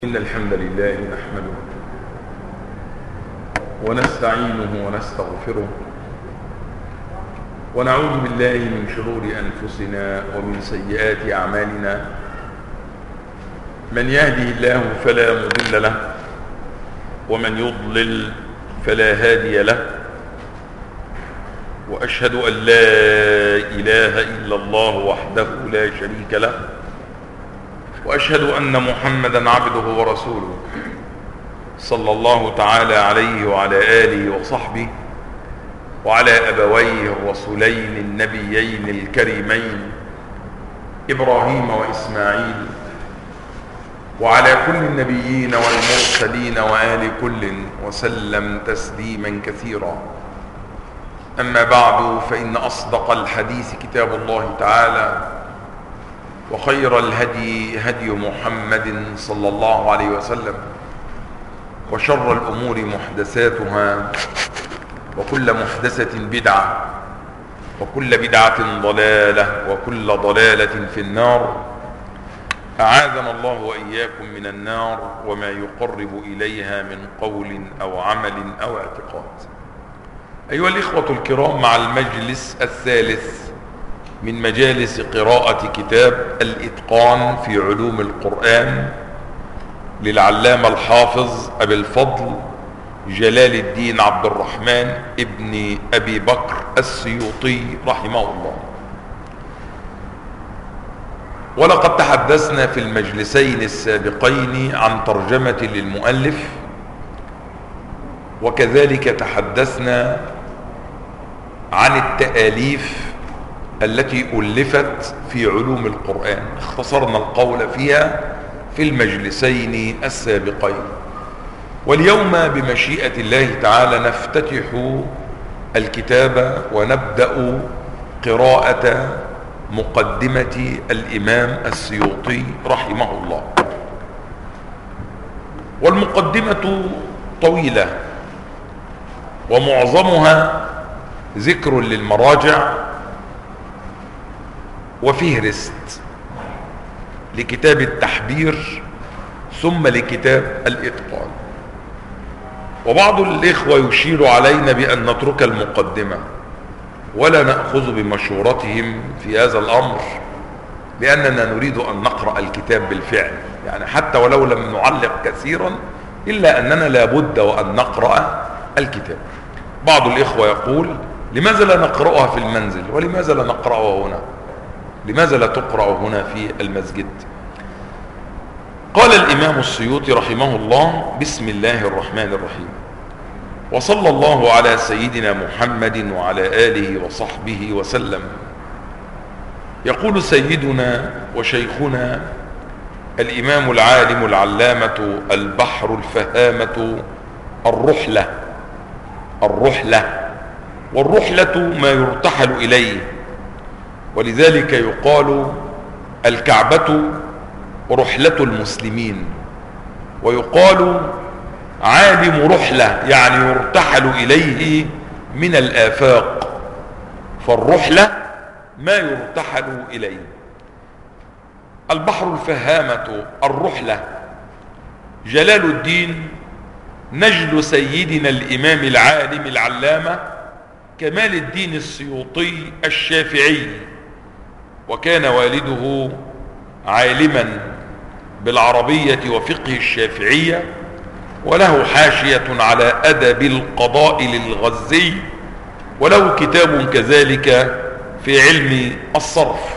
إن الحمد لله نحمده ونستعينه ونستغفره ونعوذ بالله من شرور أنفسنا ومن سيئات أعمالنا. من يهده الله فلا مضل له ومن يضلل فلا هادي له، وأشهد أن لا إله إلا الله وحده لا شريك له، وأشهد أن محمدا عبده ورسوله صلى الله تعالى عليه وعلى آله وصحبه وعلى أبويه الرسولين النبيين الكريمين إبراهيم وإسماعيل، وعلى كل النبيين والمرسلين وآل كل وسلم تسليما كثيرا. أما بعد، فإن أصدق الحديث كتاب الله تعالى، وخير الهدي هدي محمد صلى الله عليه وسلم، وشر الأمور محدثاتها، وكل محدثة بدعة، وكل بدعة ضلالة، وكل ضلالة في النار. أعاذنا الله وإياكم من النار وما يقرب إليها من قول أو عمل أو اعتقاد. أيها الإخوة الكرام، مع المجلس الثالث من مجالس قراءة كتاب الإتقان في علوم القرآن للعلامة الحافظ أبي الفضل جلال الدين عبد الرحمن ابن أبي بكر السيوطي رحمه الله. ولقد تحدثنا في المجلسين السابقين عن ترجمة للمؤلف، وكذلك تحدثنا عن التآليف التي ألفت في علوم القرآن، اختصرنا القول فيها في المجلسين السابقين. واليوم بمشيئة الله تعالى نفتتح الكتاب ونبدأ قراءة مقدمة الإمام السيوطي رحمه الله. والمقدمة طويلة ومعظمها ذكر للمراجع وفهرست لكتاب التحبير ثم لكتاب الإتقان. وبعض الإخوة يشير علينا بأن نترك المقدمة ولا نأخذ بمشورتهم في هذا الأمر، لأننا نريد أن نقرأ الكتاب بالفعل، يعني حتى ولو لم نعلق كثيرا إلا أننا لابد وأن نقرأ الكتاب. بعض الإخوة يقول: لماذا لا نقرأها في المنزل؟ ولماذا لا نقرأها هنا؟ لماذا لا تقرأ هنا في المسجد؟ قال الإمام السيوطي رحمه الله: بسم الله الرحمن الرحيم، وصلى الله على سيدنا محمد وعلى آله وصحبه وسلم. يقول سيدنا وشيخنا الإمام العالم العلامة البحر الفهامة الرحلة والرحلة ما يرتحل إليه، ولذلك يقال الكعبة رحلة المسلمين، ويقال عالم رحلة يعني يرتحل إليه من الآفاق، فالرحلة ما يرتحل إليه. البحر الفهامة الرحلة جلال الدين نجل سيدنا الإمام العالم العلامة كمال الدين السيوطي الشافعي، وكان والده عالما بالعربية وفقه الشافعية، وله حاشية على أدب القضاء للغزي، وله كتاب كذلك في علم الصرف.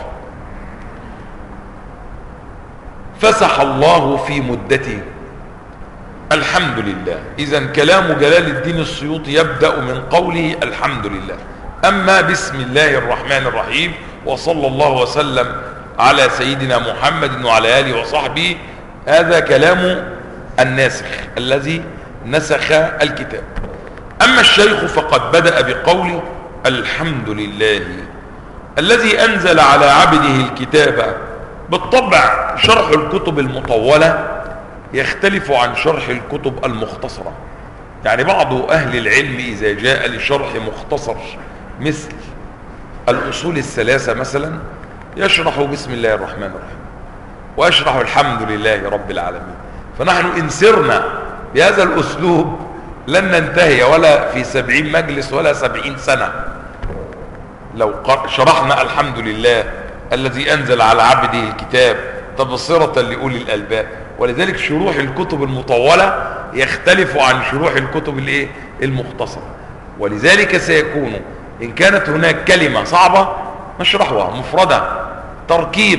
فسح الله في مدته. الحمد لله. إذن كلام جلال الدين السيوطي يبدأ من قوله الحمد لله. أما بسم الله الرحمن الرحيم وصلى الله وسلم على سيدنا محمد وعلى آله وصحبه، هذا كلام الناسخ الذي نسخ الكتاب. أما الشيخ فقد بدأ بقوله الحمد لله الذي أنزل على عبده الكتاب. بالطبع شرح الكتب المطولة يختلف عن شرح الكتب المختصرة، يعني بعض أهل العلم إذا جاء لشرح مختصر مثل الأصول الثلاثة مثلا يشرح بسم الله الرحمن الرحيم، ويشرح الحمد لله رب العالمين، فنحن إن سرنا بهذا الأسلوب لن ننتهي ولا في 70 مجلس ولا 70 سنة لو شرحنا الحمد لله الذي أنزل على عبده الكتاب تبصرة لأولي الألباب. ولذلك شروح الكتب المطولة يختلف عن شروح الكتب المختصرة. ولذلك سيكون إن كانت هناك كلمة صعبة نشرحها مفردة، تركيب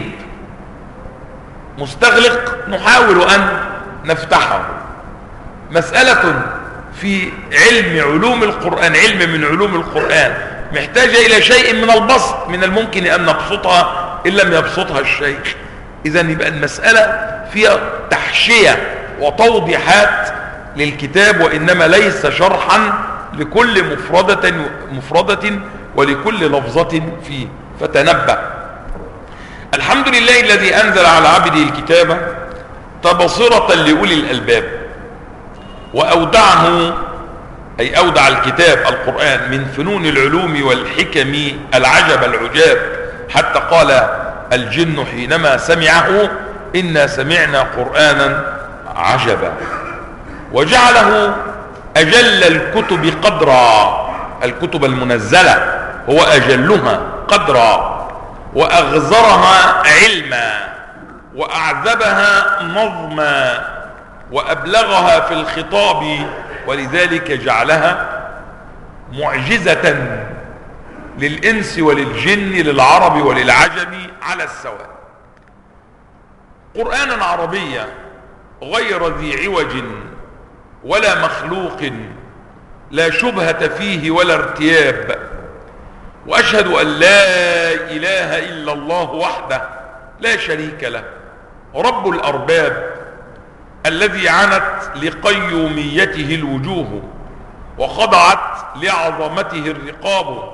مستغلق نحاول أن نفتحه. مسألة في علوم القرآن، علم من علوم القرآن محتاجة إلى شيء من البسط، من الممكن أن نبسطها إن لم يبسطها الشيخ. إذن يبقى المسألة فيها تحشية وتوضيحات للكتاب، وإنما ليس شرحا لكل مفردة ولكل لفظة فيه. فتنبه. الحمد لله الذي أنزل على عبده الكتاب تبصرة لأولي الألباب، وأودعه أي أودع الكتاب القرآن من فنون العلوم والحكم العجب العجاب، حتى قال الجن حينما سمعه إنا سمعنا قرآنا عجبا. وجعله أجل الكتب قدرا، الكتب المنزلة هو أجلها قدرا، وأغزرها علما، وأعذبها نظما، وأبلغها في الخطاب، ولذلك جعلها معجزة للإنس وللجن للعرب وللعجم على السواء. قرآنا عربيا غير ذي عوج ولا مخلوق، لا شبهة فيه ولا ارتياب. وأشهد أن لا إله إلا الله وحده لا شريك له رب الأرباب، الذي عنت لقيوميته الوجوه وخضعت لعظمته الرقاب.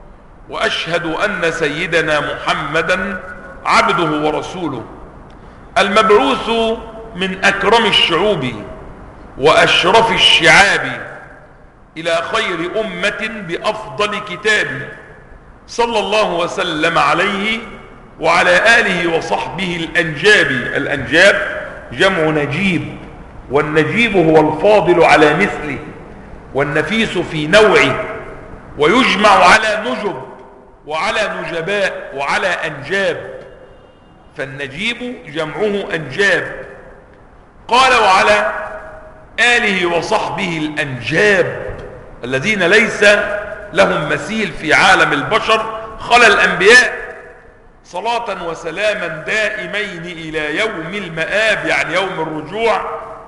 وأشهد أن سيدنا محمدا عبده ورسوله، المبعوث من أكرم الشعوب وأشرف الشعاب، إلى خير أمة بأفضل كتاب، صلى الله وسلم عليه وعلى آله وصحبه الأنجاب. الأنجاب جمع نجيب، والنجيب هو الفاضل على مثله، والنفيس في نوعه، ويجمع على نجب وعلى نجباء وعلى أنجاب، فالنجيب جمعه أنجاب. قال وعلى آله وصحبه الأنجاب الذين ليس لهم مثيل في عالم البشر خلا الأنبياء، صلاة وسلاما دائمين إلى يوم المآب، يعني يوم الرجوع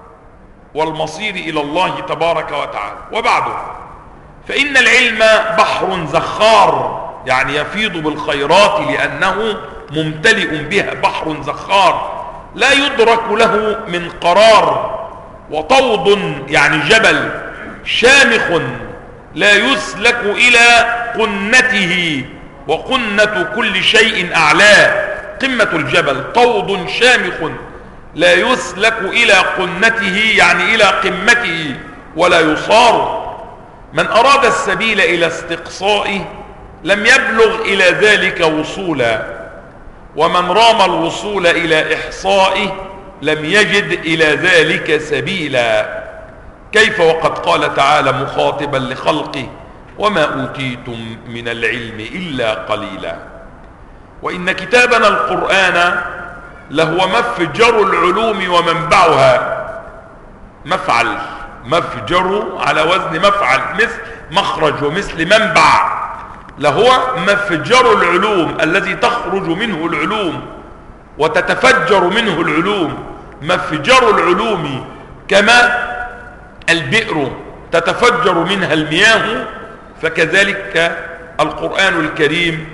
والمصير إلى الله تبارك وتعالى. وبعده فإن العلم بحر زخار، يعني يفيض بالخيرات لأنه ممتلئ بها، بحر زخار لا يدرك له من قرار، وطود يعني جبل شامخ لا يسلك إلى قنته، وقنة كل شيء أعلاه قمة الجبل، طود شامخ لا يسلك إلى قنته يعني إلى قمته ولا يصار. من أراد السبيل إلى استقصائه لم يبلغ إلى ذلك وصولا، ومن رام الوصول إلى إحصائه لم يجد إلى ذلك سبيلا. كيف وقد قال تعالى مخاطبا لخلقه وما أوتيتم من العلم إلا قليلا. وإن كتابنا القرآن لهو مفجر العلوم ومنبعها، مفعل، مفجر على وزن مفعل، مثل مخرج ومثل منبع، لهو مفجر العلوم الذي تخرج منه العلوم وتتفجر منه العلوم. مفجر العلوم كما البئر تتفجر منها المياه، فكذلك القرآن الكريم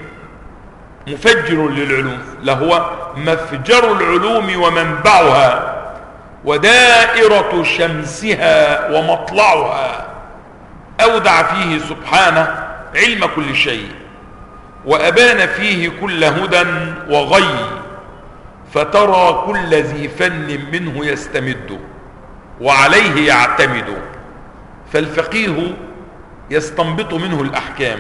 مفجر للعلوم، لهو مفجر العلوم ومنبعها، ودائرة شمسها ومطلعها. أودع فيه سبحانه علم كل شيء، وأبان فيه كل هدى وغي، فترى كل ذي فن منه يستمد وعليه يعتمد. فالفقيه يستنبط منه الأحكام،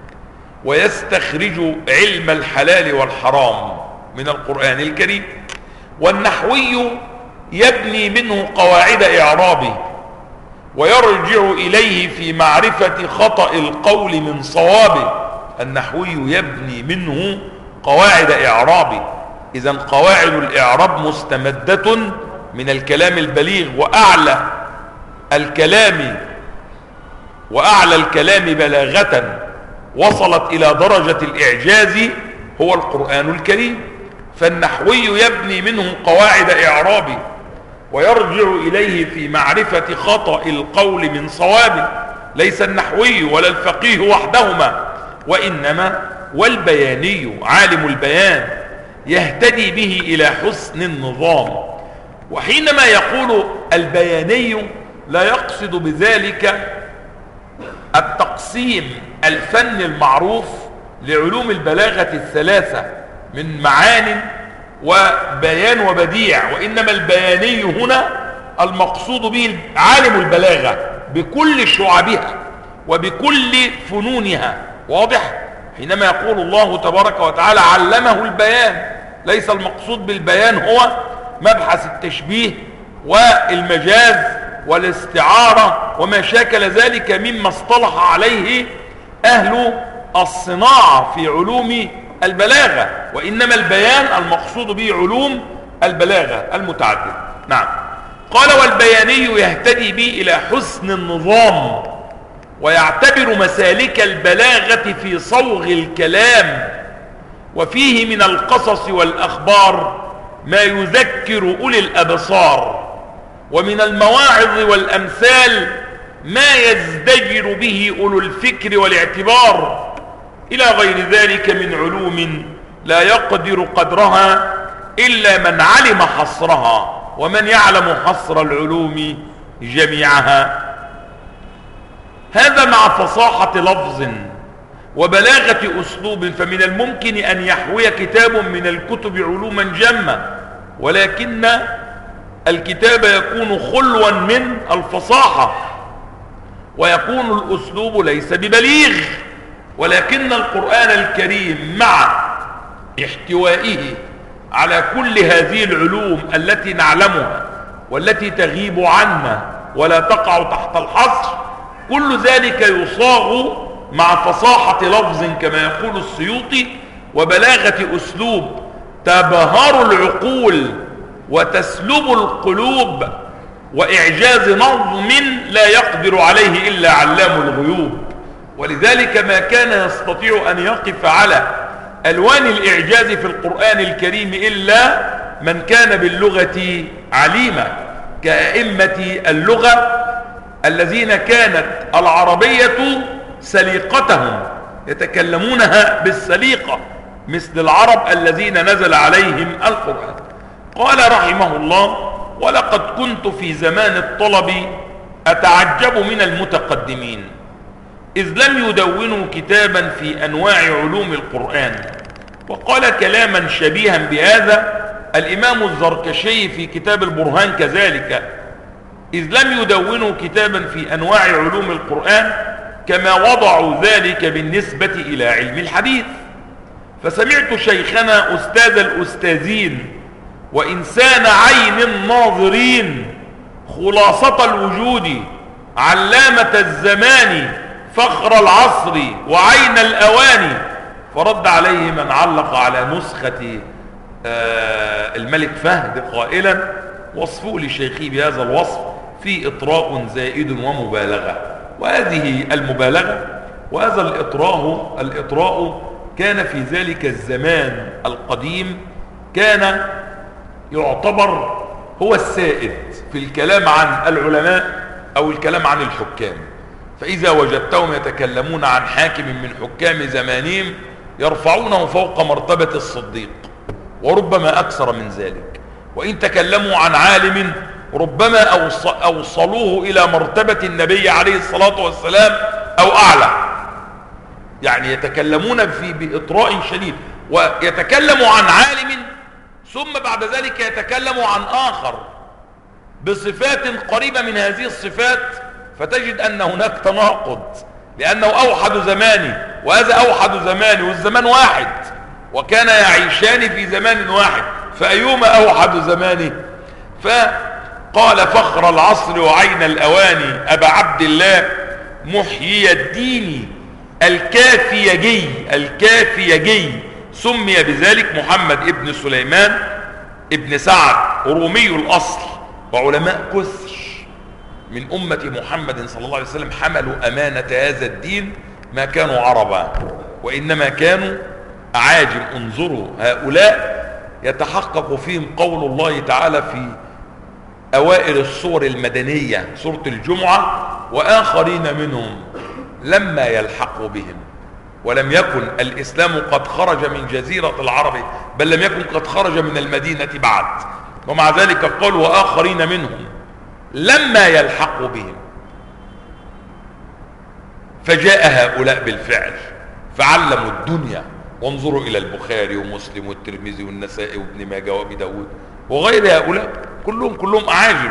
ويستخرج علم الحلال والحرام من القرآن الكريم، والنحوي يبني منه قواعد إعرابه ويرجع إليه في معرفة خطأ القول من صوابه. النحوي يبني منه قواعد إعرابه. إذن قواعد الإعراب مستمدة من الكلام البليغ، وأعلى الكلام بلاغة وصلت إلى درجة الإعجاز هو القرآن الكريم. فالنحوي يبني منه قواعد إعرابه ويرجع إليه في معرفة خطأ القول من صوابه. ليس النحوي ولا الفقيه وحدهما، وإنما والبياني عالم البيان يهتدي به إلى حسن النظام. وحينما يقول البياني لا يقصد بذلك التقسيم الفن المعروف لعلوم البلاغة الثلاثة من معان وبيان وبديع، وإنما البياني هنا المقصود به عالم البلاغة بكل شعبها وبكل فنونها. واضح؟ حينما يقول الله تبارك وتعالى علمه البيان، ليس المقصود بالبيان هو مبحث التشبيه والمجاز والاستعارة وما شاكل ذلك مما اصطلح عليه أهل الصناعة في علوم البلاغة، وإنما البيان المقصود به علوم البلاغة المتعددة. نعم. قال والبياني يهتدي به إلى حسن النظام ويعتبر مسالك البلاغة في صوغ الكلام، وفيه من القصص والأخبار ما يذكر أولي الأبصار، ومن المواعظ والأمثال ما يزدجر به أولو الفكر والاعتبار، إلى غير ذلك من علوم لا يقدر قدرها إلا من علم حصرها، ومن يعلم حصر العلوم جميعها. هذا مع فصاحة لفظ وبلاغة أسلوب، فمن الممكن أن يحوي كتاب من الكتب علوما جمة، ولكن الكتاب يكون خلوا من الفصاحة، ويكون الأسلوب ليس ببليغ. ولكن القرآن الكريم مع احتوائه على كل هذه العلوم التي نعلمها والتي تغيب عنا ولا تقع تحت الحصر، كل ذلك يصاغ مع فصاحة لفظ كما يقول السيوطي وبلاغة أسلوب تبهر العقول وتسلب القلوب وإعجاز نظم لا يقدر عليه إلا علام الغيوب. ولذلك ما كان يستطيع أن يقف على ألوان الإعجاز في القرآن الكريم إلا من كان باللغة عليما، كأئمة اللغة الذين كانت العربية سليقتهم يتكلمونها بالسليقة، مثل العرب الذين نزل عليهم القرآن. قال رحمه الله: ولقد كنت في زمان الطلب أتعجب من المتقدمين إذ لم يدونوا كتابا في أنواع علوم القرآن. وقال كلاما شبيها بهذا الإمام الزركشي في كتاب البرهان كذلك، إذ لم يدونوا كتابا في أنواع علوم القرآن كما وضعوا ذلك بالنسبة إلى علم الحديث. فسمعت شيخنا أستاذ الأستاذين وإنسان عين الناظرين خلاصة الوجود علامة الزمان فخر العصر وعين الأواني، فرد عليه من علق على نسخة الملك فهد قائلا: وصفوا لشيخي بهذا الوصف في إطراء زائد ومبالغة. وهذه المبالغة وهذا الإطراء كان في ذلك الزمان القديم كان يعتبر هو السائد في الكلام عن العلماء أو الكلام عن الحكام. فإذا وجدتهم يتكلمون عن حاكم من حكام زمانهم يرفعونه فوق مرتبة الصديق وربما أكثر من ذلك، وإن تكلموا عن عالم ربما أوصلوه إلى مرتبة النبي عليه الصلاة والسلام أو أعلى. يعني يتكلمون بإطراء شديد، ويتكلم عن عالم ثم بعد ذلك يتكلم عن آخر بصفات قريبة من هذه الصفات، فتجد أن هناك تناقض، لأنه أوحد زماني وهذا أوحد زماني والزمان واحد، وكان يعيشان في زمان واحد، فأيهما أوحد زماني؟ فقال فخر العصر وعين الأواني أبا عبد الله محيي الدين الكافيجي سمي بذلك محمد ابن سليمان ابن سعد رومي الأصل، وعلماء كثر من أمة محمد صلى الله عليه وسلم حملوا أمانة هذا الدين ما كانوا عربا وإنما كانوا أعاجم. انظروا هؤلاء يتحقق فيهم قول الله تعالى في أوائل السور المدنية سورة الجمعة وآخرين منهم لما يلحقوا بهم، ولم يكن الإسلام قد خرج من جزيرة العرب، بل لم يكن قد خرج من المدينة بعد، ومع ذلك قال وآخرين منهم لما يلحقوا بهم. فجاء هؤلاء بالفعل فعلموا الدنيا. وانظروا إلى البخاري ومسلم والترمذي والنسائي وابن ماجه وابي داود وغير هؤلاء كلهم أعاجم.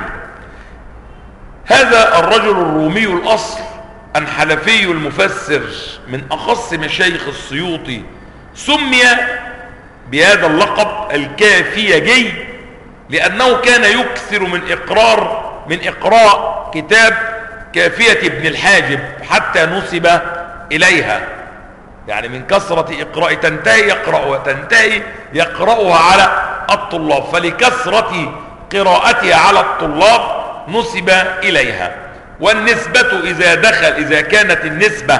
هذا الرجل الرومي الأصل الحنفي المفسر من أخص مشايخ السيوطي سمي بهذا اللقب الكافيجي لأنه كان يكثر من إقراء كتاب كافية ابن الحاجب حتى نسب إليها، يعني من كثرة إقراء تنتهي يقرأها على الطلاب، فلكثرة قراءتها على الطلاب نسب إليها. والنسبة إذا كانت النسبة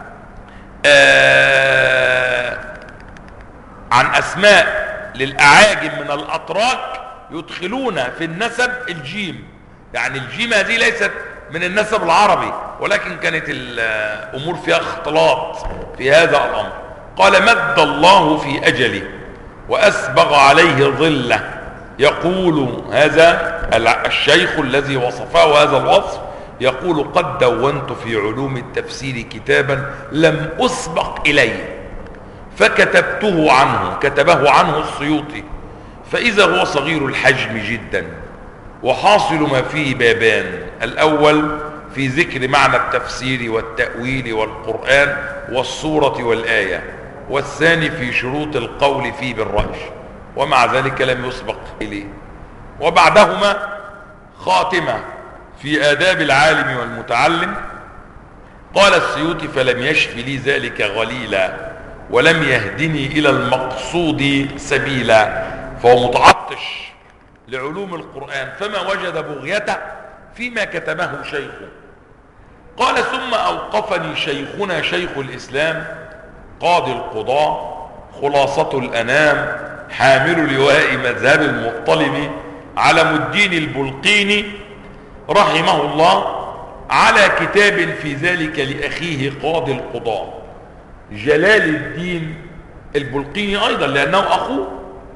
عن أسماء للأعاجم من الأتراك يدخلون في النسب الجيم، يعني الجيم هذه ليست من النسب العربي، ولكن كانت الأمور فيها اختلاط في هذا الأمر. قال مد الله في أجله وأسبغ عليه ظله. يقول هذا الشيخ الذي وصفه هذا الوصف يقول قد دونت في علوم التفسير كتابا لم أسبق إليه فكتبته عنه، كتبه عنه السيوطي، فإذا هو صغير الحجم جدا وحاصل ما فيه بابان: الأول في ذكر معنى التفسير والتأويل والقرآن والصورة والآية، والثاني في شروط القول فيه بالرأي، ومع ذلك لم يسبق إليه. وبعدهما خاتمة في آداب العالم والمتعلم. قال السيوطي فلم يشف لي ذلك غليلا ولم يهدني إلى المقصود سبيلا، فهو متعطش لعلوم القرآن فما وجد بغيته فيما كتبه شيخه. قال ثم أوقفني شيخنا شيخ الإسلام قاضي القضاة خلاصة الأنام حامل لواء مذهب المطلب علم الدين البلقيني رحمه الله على كتاب في ذلك لأخيه قاضي القضاة جلال الدين البلقيني أيضا لأنه أخوه،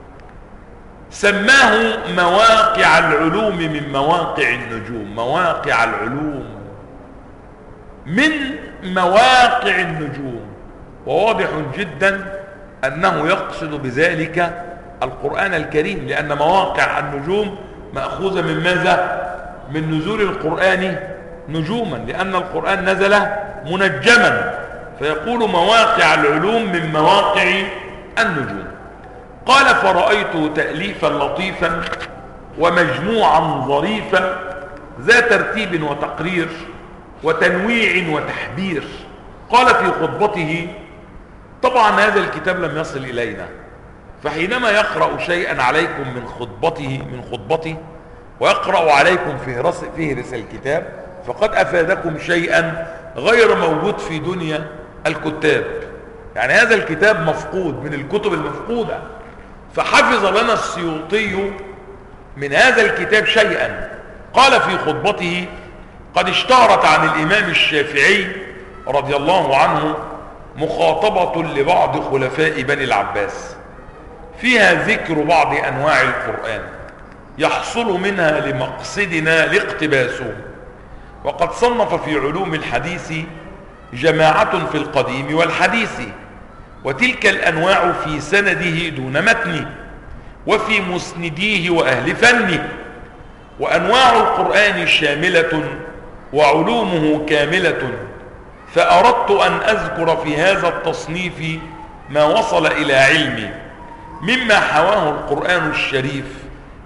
سماه مواقع العلوم من مواقع النجوم. مواقع العلوم من مواقع النجوم، وواضح جدا أنه يقصد بذلك القرآن الكريم، لأن مواقع النجوم مأخوذة من ماذا؟ من نزول القرآن نجوما، لأن القرآن نزل منجما، فيقول مواقع العلوم من مواقع النجوم. قال فرأيت تأليفا لطيفا ومجموعا ظريفا ذا ترتيب وتقرير وتنويع وتحبير. قال في خطبته: طبعا هذا الكتاب لم يصل إلينا، فحينما يقرأ شيئا عليكم من خطبته ويقرأ عليكم فهرس الكتاب فقد أفادكم شيئا غير موجود في دنيا الكتاب، يعني هذا الكتاب مفقود من الكتب المفقودة، فحفظ لنا السيوطي من هذا الكتاب شيئا. قال في خطبته: قد اشتهرت عن الإمام الشافعي رضي الله عنه مخاطبة لبعض خلفاء بني العباس فيها ذكر بعض أنواع القرآن يحصل منها لمقصدنا لاقتباسه، وقد صنف في علوم الحديث جماعة في القديم والحديث، وتلك الأنواع في سنده دون متنه وفي مسنديه وأهل فنه، وأنواع القرآن شاملة وعلومه كاملة، فأردت أن أذكر في هذا التصنيف ما وصل إلى علمي مما حواه القرآن الشريف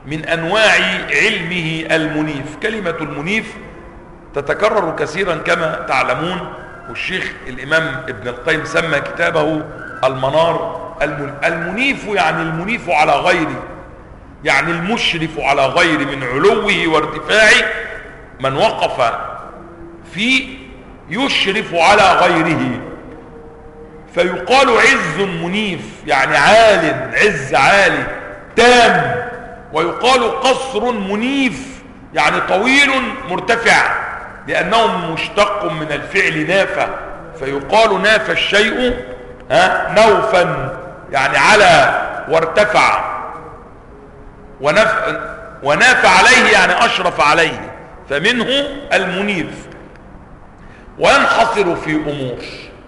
من أنواع علمه المنيف. كلمة المنيف تتكرر كثيرا كما تعلمون، والشيخ الإمام ابن القيم سمى كتابه المنار. المنيف يعني المنيف على غيره، يعني المشرف على غيره من علوه وارتفاعه. من وقف فيه يشرف على غيره، فيقال عز منيف يعني عال، عز عالي تام. ويقال قصر منيف يعني طويل مرتفع، لأنه مشتق من الفعل نافى، فيقال نافى الشيء نوفا يعني على وارتفع، ونافى عليه يعني أشرف عليه، فمنه المنيف. وينحصر في أمور: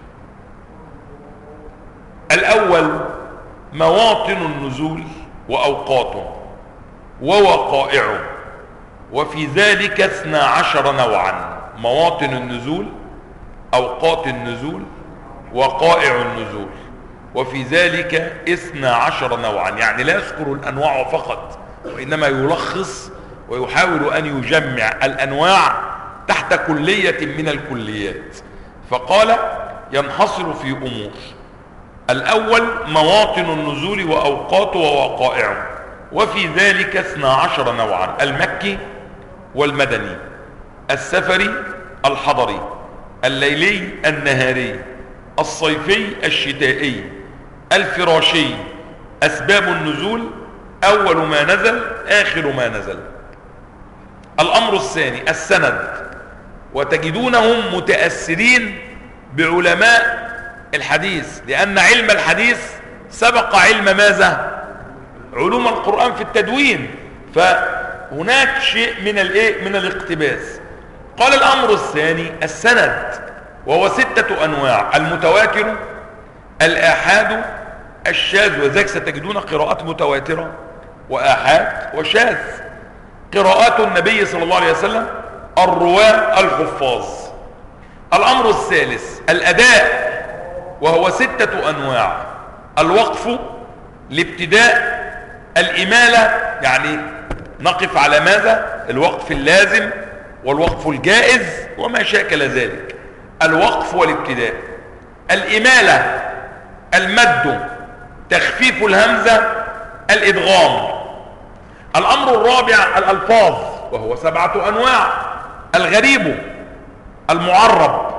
الأول مواطن النزول وأوقاته ووقائعه، وفي ذلك 12 نوعا: مواطن النزول، أوقات النزول، وقائع النزول، وفي ذلك 12 نوعا. يعني لا يذكر الأنواع فقط، وإنما يلخص ويحاول أن يجمع الأنواع تحت كلية من الكليات. فقال ينحصر في أمور: الأول مواطن النزول وأوقاته ووقائعه، وفي ذلك 12 نوعا: المكي والمدني، السفري الحضري، الليلي النهاري، الصيفي الشتائي، الفراشي. أسباب النزول: أول ما نزل، آخر ما نزل. الأمر الثاني السند، وتجدونهم متأثرين بعلماء الحديث، لأن علم الحديث سبق علم ماذا؟ علوم القرآن في التدوين، فهناك شيء من الاقتباس. قال الأمر الثاني السند، وهو 6 أنواع: المتواتر، الآحاد، الشاذ، وذلك ستجدون قراءات متواترة وآحاد وشاذ. قراءات النبي صلى الله عليه وسلم، الرواة الحفاظ. الأمر الثالث الأداء، وهو 6 أنواع: الوقف، الابتداء، الإمالة يعني نقف على ماذا؟ الوقف اللازم والوقف الجائز وما شاكل ذلك. الوقف والابتداء. الإمالة المد، تخفيف الهمزة، الإدغام. الأمر الرابع الألفاظ، وهو 7 أنواع: الغريب، المعرب،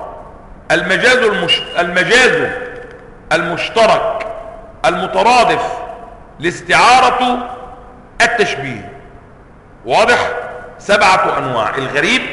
المجاز المشترك، المترادف، الاستعارة، التشبيه. واضح؟ 7 أنواع: الغريب،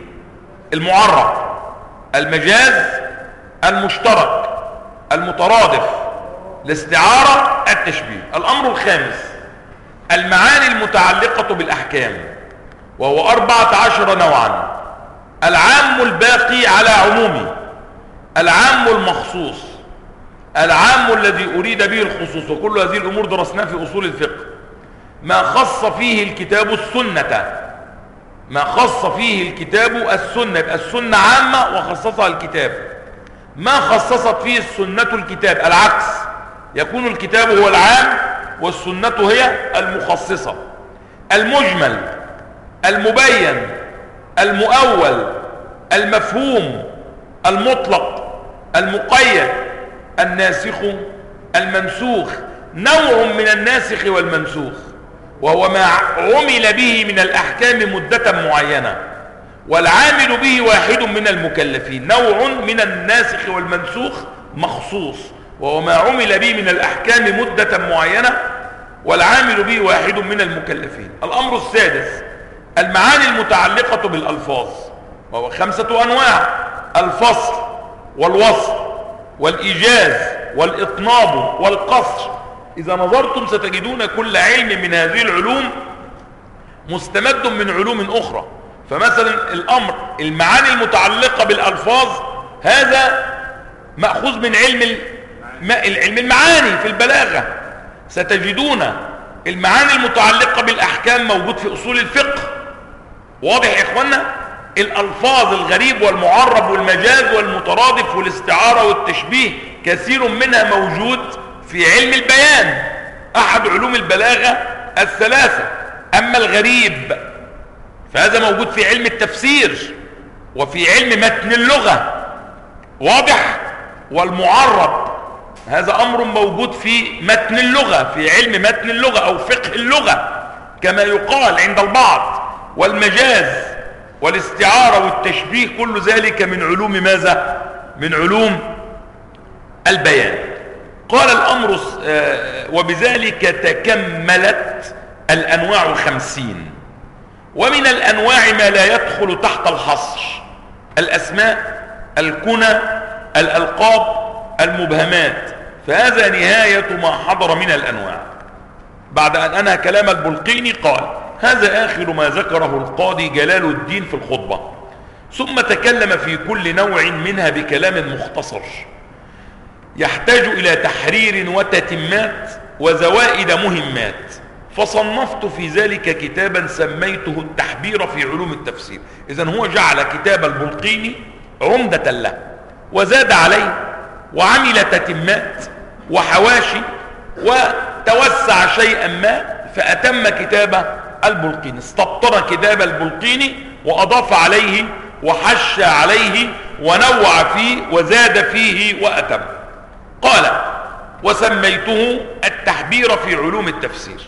المعرب، المجاز، المشترك، المترادف، الاستعارة، التشبيه. الأمر الخامس المعاني المتعلقة بالأحكام، وهو 14 نوعا: العام الباقي على عمومه، العام المخصوص، العام الذي أريد به الخصوص. وكل هذه الأمور درسناها في أصول الفقه. ما خص فيه الكتاب السنة، ما خص فيه الكتاب السنة، يبقى السنة عامة وخصصها الكتاب. ما خصصت فيه السنة الكتاب العكس، يكون الكتاب هو العام والسنة هي المخصصة. المجمل، المبين، المؤول، المفهوم، المطلق، المقيد، الناسخ، المنسوخ. نوع من الناسخ والمنسوخ، وهو ما عمل به من الأحكام مدة معينة، والعامل به واحد من المكلفين. نوع من الناسخ والمنسوخ مخصوص، وهو ما عمل به من الأحكام مدة معينة، والعامل به واحد من المكلفين. الأمر السادس المعاني المتعلقة بالألفاظ، وهو 5 أنواع: الفصل والوصل والإيجاز والإطناب والقصر. إذا نظرتم ستجدون كل علم من هذه العلوم مستمد من علوم أخرى. فمثلا الأمر المعاني المتعلقة بالألفاظ هذا مأخوذ من علم المعاني في البلاغة. ستجدون المعاني المتعلقة بالأحكام موجود في أصول الفقه. واضح يا إخوانا؟ الألفاظ الغريب والمعرب والمجاز والمترادف والاستعارة والتشبيه كثير منها موجود في علم البيان، أحد علوم البلاغة 3. أما الغريب فهذا موجود في علم التفسير وفي علم متن اللغة، واضح؟ والمعرب هذا أمر موجود في متن اللغة، في علم متن اللغة أو فقه اللغة كما يقال عند البعض، والمجاز والاستعارة والتشبيه كل ذلك من علوم ماذا؟ من علوم البيان. قال الأمر وبذلك تكملت الأنواع 50، ومن الأنواع ما لا يدخل تحت الحصر: الأسماء، الكنى، الألقاب، المبهمات. فهذا نهاية ما حضر من الأنواع. بعد أن أنهى كلام البلقيني قال: هذا آخر ما ذكره القاضي جلال الدين في الخطبة، ثم تكلم في كل نوع منها بكلام مختصر يحتاج إلى تحرير وتتمات وزوائد مهمات، فصنفت في ذلك كتابا سميته التحبير في علوم التفسير. إذن هو جعل كتاب البلقيني عمدة له، وزاد عليه وعمل تتمات وحواشي وتوسع شيئا ما، فأتم كتاب البلقيني، استبطن كتاب البلقيني وأضاف عليه وحش عليه ونوع فيه وزاد فيه وأتم. قال: وسميته التحبير في علوم التفسير.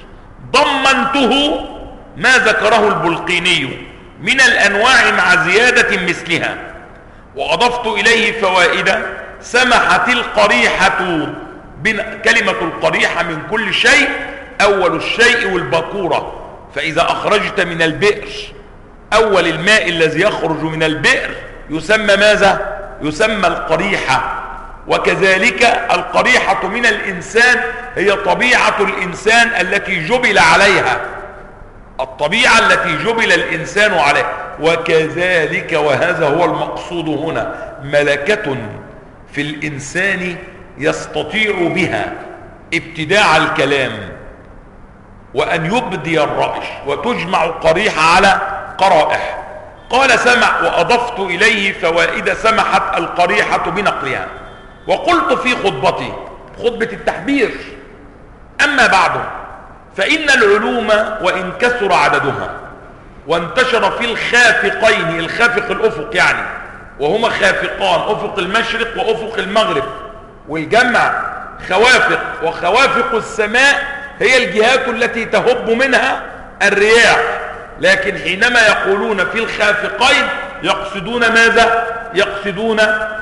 ضمنته ما ذكره البلقيني من الأنواع مع زيادة مثلها، وأضفت إليه فوائد سمحت القريحة. كلمة القريحة من كل شيء أول الشيء والباكورة، فإذا أخرجت من البئر أول الماء الذي يخرج من البئر يسمى ماذا؟ يسمى القريحة. وكذلك القريحة من الإنسان هي طبيعة الإنسان التي جبل عليها، الطبيعة التي جبل الإنسان عليها. وكذلك وهذا هو المقصود هنا ملكة في الإنسان يستطيع بها ابتداع الكلام وأن يبدي الرأي، وتجمع قريحة على قرائح. قال: سمع وأضفت إليه فوائد سمحت القريحة بنقلها. وقلت في خطبتي، خطبة التحبير: أما بعد فإن العلوم وإن كثر عددها وانتشر في الخافقين، الخافق الأفق يعني، وهما خافقان أفق المشرق وأفق المغرب، والجمع خوافق، وخوافق السماء هي الجهات التي تهب منها الرياح، لكن حينما يقولون في الخافقين يقصدون ماذا؟ يقصدون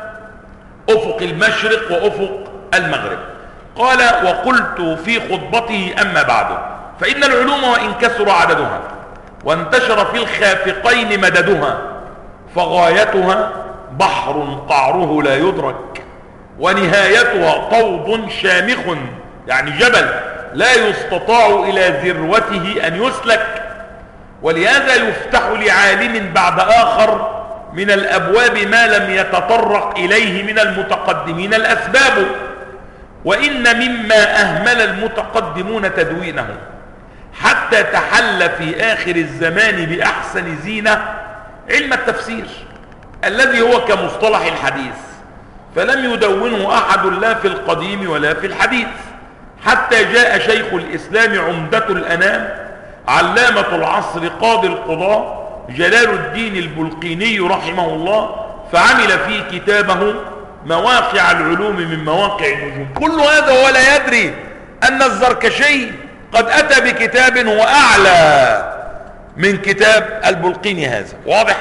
أفق المشرق وأفق المغرب. قال: وقلت في خطبته: أما بعد فإن العلوم وإن كثر عددها وانتشر في الخافقين مددها فغايتها بحر قعره لا يدرك، ونهايتها طود شامخ يعني جبل لا يستطاع إلى ذروته أن يسلك. ولهذا يفتح لعالم بعد آخر من الأبواب ما لم يتطرق إليه من المتقدمين الأسباب. وإن مما أهمل المتقدمون تدوينه حتى تحل في آخر الزمان بأحسن زينة علم التفسير الذي هو كمصطلح الحديث، فلم يدونه أحد لا في القديم ولا في الحديث، حتى جاء شيخ الإسلام عمدة الأنام علامة العصر قاضي القضاة جلال الدين البلقيني رحمه الله، فعمل في كتابه مواقع العلوم من مواقع النجوم. كل هذا ولا يدري أن الزركشي قد أتى بكتاب هو أعلى من كتاب البلقيني هذا، واضح؟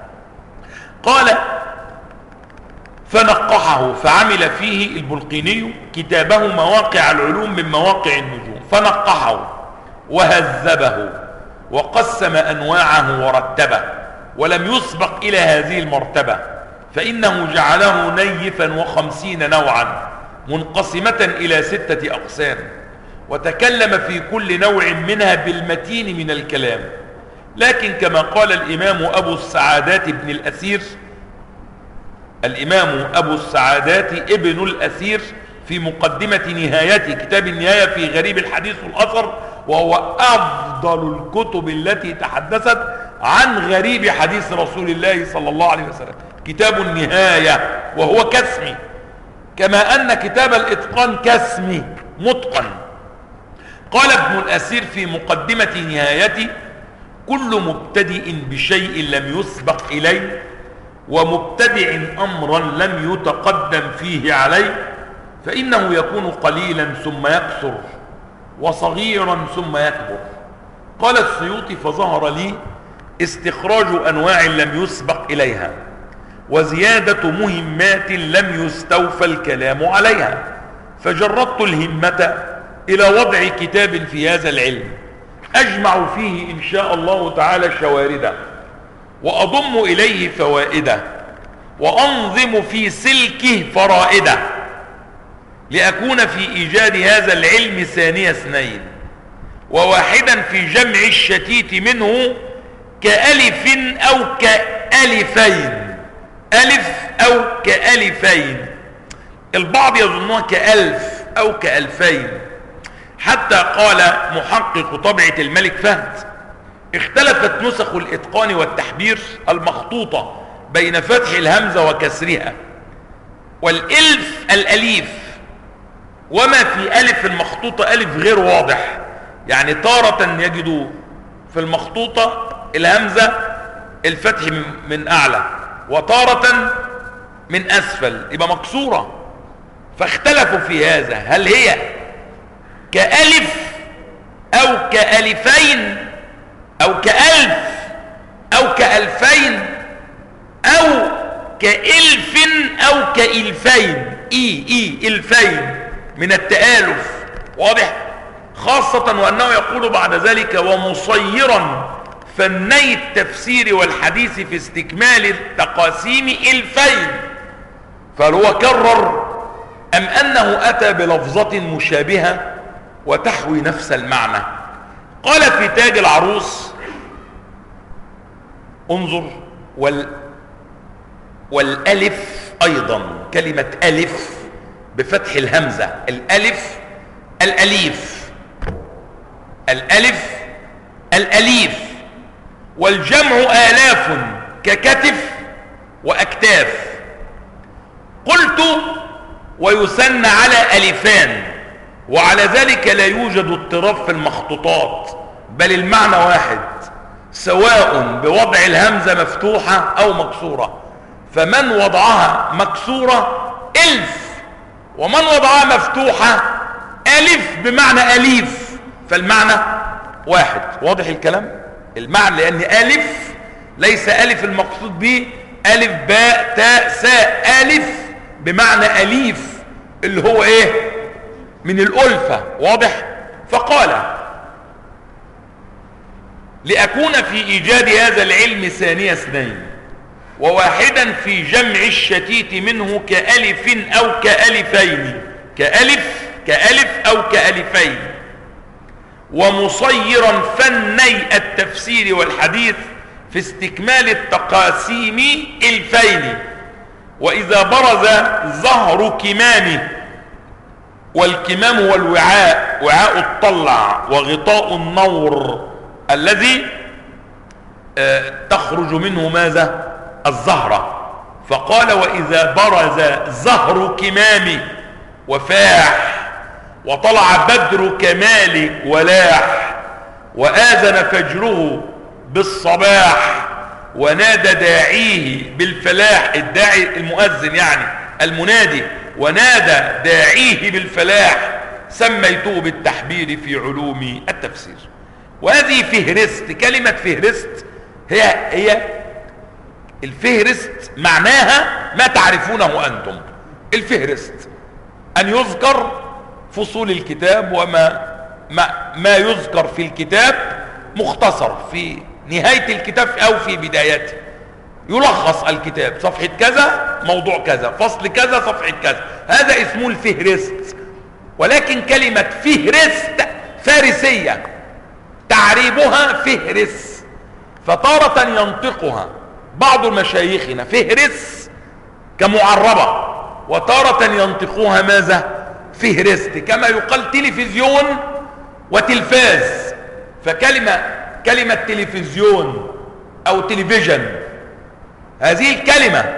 قال: فنقحه، فعمل فيه البلقيني كتابه مواقع العلوم من مواقع النجوم، فنقحه وهذبه وقسم أنواعه ورتبه، ولم يسبق إلى هذه المرتبة، فإنه جعله نيفا 50 نوعا منقسمة إلى 6 أقسام، وتكلم في كل نوع منها بالمتين من الكلام. لكن كما قال الإمام أبو السعادات ابن الأثير، الإمام أبو السعادات ابن الأثير في مقدمة نهايته، كتاب النهاية في غريب الحديث والأثر، وهو أفضل الكتب التي تحدثت عن غريب حديث رسول الله صلى الله عليه وسلم، كتاب النهاية، وهو كسمي، كما أن كتاب الإتقان كسمي متقن. قال ابن الأثير في مقدمة نهايته: كل مبتدئ بشيء لم يسبق إليه ومبتدع أمرا لم يتقدم فيه عليه فإنه يكون قليلا ثم يكثر وصغيرا ثم يكبر. قال السيوطي: فظهر لي استخراج أنواع لم يسبق إليها وزيادة مهمات لم يستوفى الكلام عليها، فجردت الهمة إلى وضع كتاب في هذا العلم أجمع فيه إن شاء الله تعالى شوارده وأضم إليه فوائده وأنظم في سلكه فرائده لأكون في إيجاد هذا العلم ثاني اثنين وواحدا في جمع الشتيت منه كألف أو كألفين، ألف أو كألفين. البعض يظنها كألف أو كألفين، حتى قال محقق طبعة الملك فهد: اختلفت نسخ الإتقان والتحبير المخطوطة بين فتح الهمزة وكسرها، والإلف الأليف، وما في ألف المخطوطة ألف غير واضح، يعني تارة يجدوا في المخطوطة الهمزة الفتح من أعلى وتارة من أسفل يبقى مكسورة، فاختلفوا في هذا: هل هي كألف أو كألفين أو كألف أو كألفين أو كإلف أو كإلفين، إلفين من التآلف، واضح؟ خاصة وأنه يقول بعد ذلك: ومصيرا فني التفسير والحديث في استكمال التقاسيم إلفين. فهل هو كرر أم أنه أتى بلفظة مشابهة وتحوي نفس المعنى؟ قال في تاج العروس: انظر والألف أيضا، كلمة ألف بفتح الهمزة، الألف الأليف، الألف الأليف، والجمع آلاف ككتف وأكتاف. قلت: ويثنى على ألفان، وعلى ذلك لا يوجد اضطراب في المخطوطات، بل المعنى واحد سواء بوضع الهمزة مفتوحة أو مكسورة، فمن وضعها مكسورة ألف، ومن وضعها مفتوحة ألف بمعنى أليف، فالمعنى واحد. واضح الكلام؟ المعنى، لأن ألف ليس ألف المقصود به ألف باء تاء ساء، ألف بمعنى أليف اللي هو إيه؟ من الألفة، واضح؟ فقال: لأكون في إيجاد هذا العلم ثاني اثنين وواحدا في جمع الشتيت منه كألف أو كألفين، كألف أو كألفين، ومصيرا فني التفسير والحديث في استكمال التقاسيم الفين. وإذا برز ظهر كمامه، والكمام هو الوعاء، وعاء الطلع وغطاء النور الذي تخرج منه ماذا؟ الزهرة. فقال: وإذا برز ظهر كمامه وفاح وطلع بدر كمال ولاح وآذن فجره بالصباح ونادى داعيه بالفلاح، الداعي المؤذن يعني المنادي، ونادى داعيه بالفلاح، سميته بالتحبير في علوم التفسير. وهذه فهرست. كلمة فهرست هي الفهرست معناها ما تعرفونه أنتم. الفهرست أن يذكر فصول الكتاب ما يذكر في الكتاب مختصر في نهاية الكتاب أو في بدايته، يلخص الكتاب: صفحة كذا موضوع كذا، فصل كذا، صفحة كذا، هذا اسمه الفهرست. ولكن كلمة فهرست فارسية، تعريبها فهرس، فتارة ينطقها بعض مشايخنا فهرس كمعربة، وتارة ينطقوها ماذا؟ فهرست، كما يقال تلفزيون وتلفاز. كلمة تلفزيون أو تلفزيون، هذه الكلمة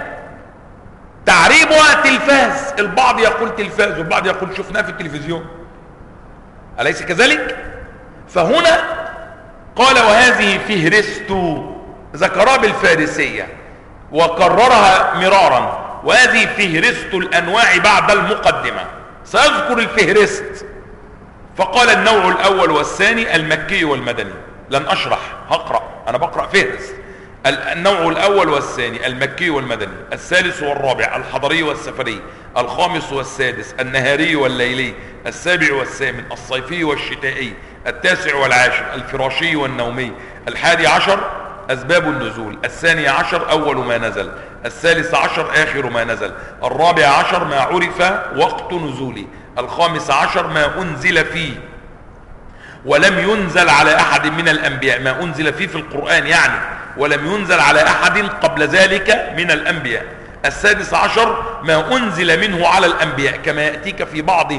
تعريبها تلفاز، البعض يقول تلفاز والبعض يقول شفناه في التلفزيون. أليس كذلك؟ فهنا قال وهذه فهرست، ذكرها بالفارسية وكررها مرارا، وهذه فهرست الأنواع بعد المقدمة. سيذكر الفهرست، فقال النوع الأول والثاني المكي والمدني. لن أشرح، هقرأ، أنا بقرأ فهرست. النوع الأول والثاني المكي والمدني، الثالث والرابع الحضري والسفري، الخامس والسادس النهاري والليلي، السابع والثامن الصيفي والشتائي، التاسع والعاشر الفراشي والنومي، 11 أسباب النزول، 12 أول ما نزل، 13 آخر ما نزل، 14 ما عرف وقت نزوله، 15 ما أنزل فيه ولم ينزل على أحد من الأنبياء، ما أنزل فيه في القرآن يعني، ولم ينزل على أحد قبل ذلك من الأنبياء. 16 ما أنزل منه على الأنبياء، كما يأتيك في بعض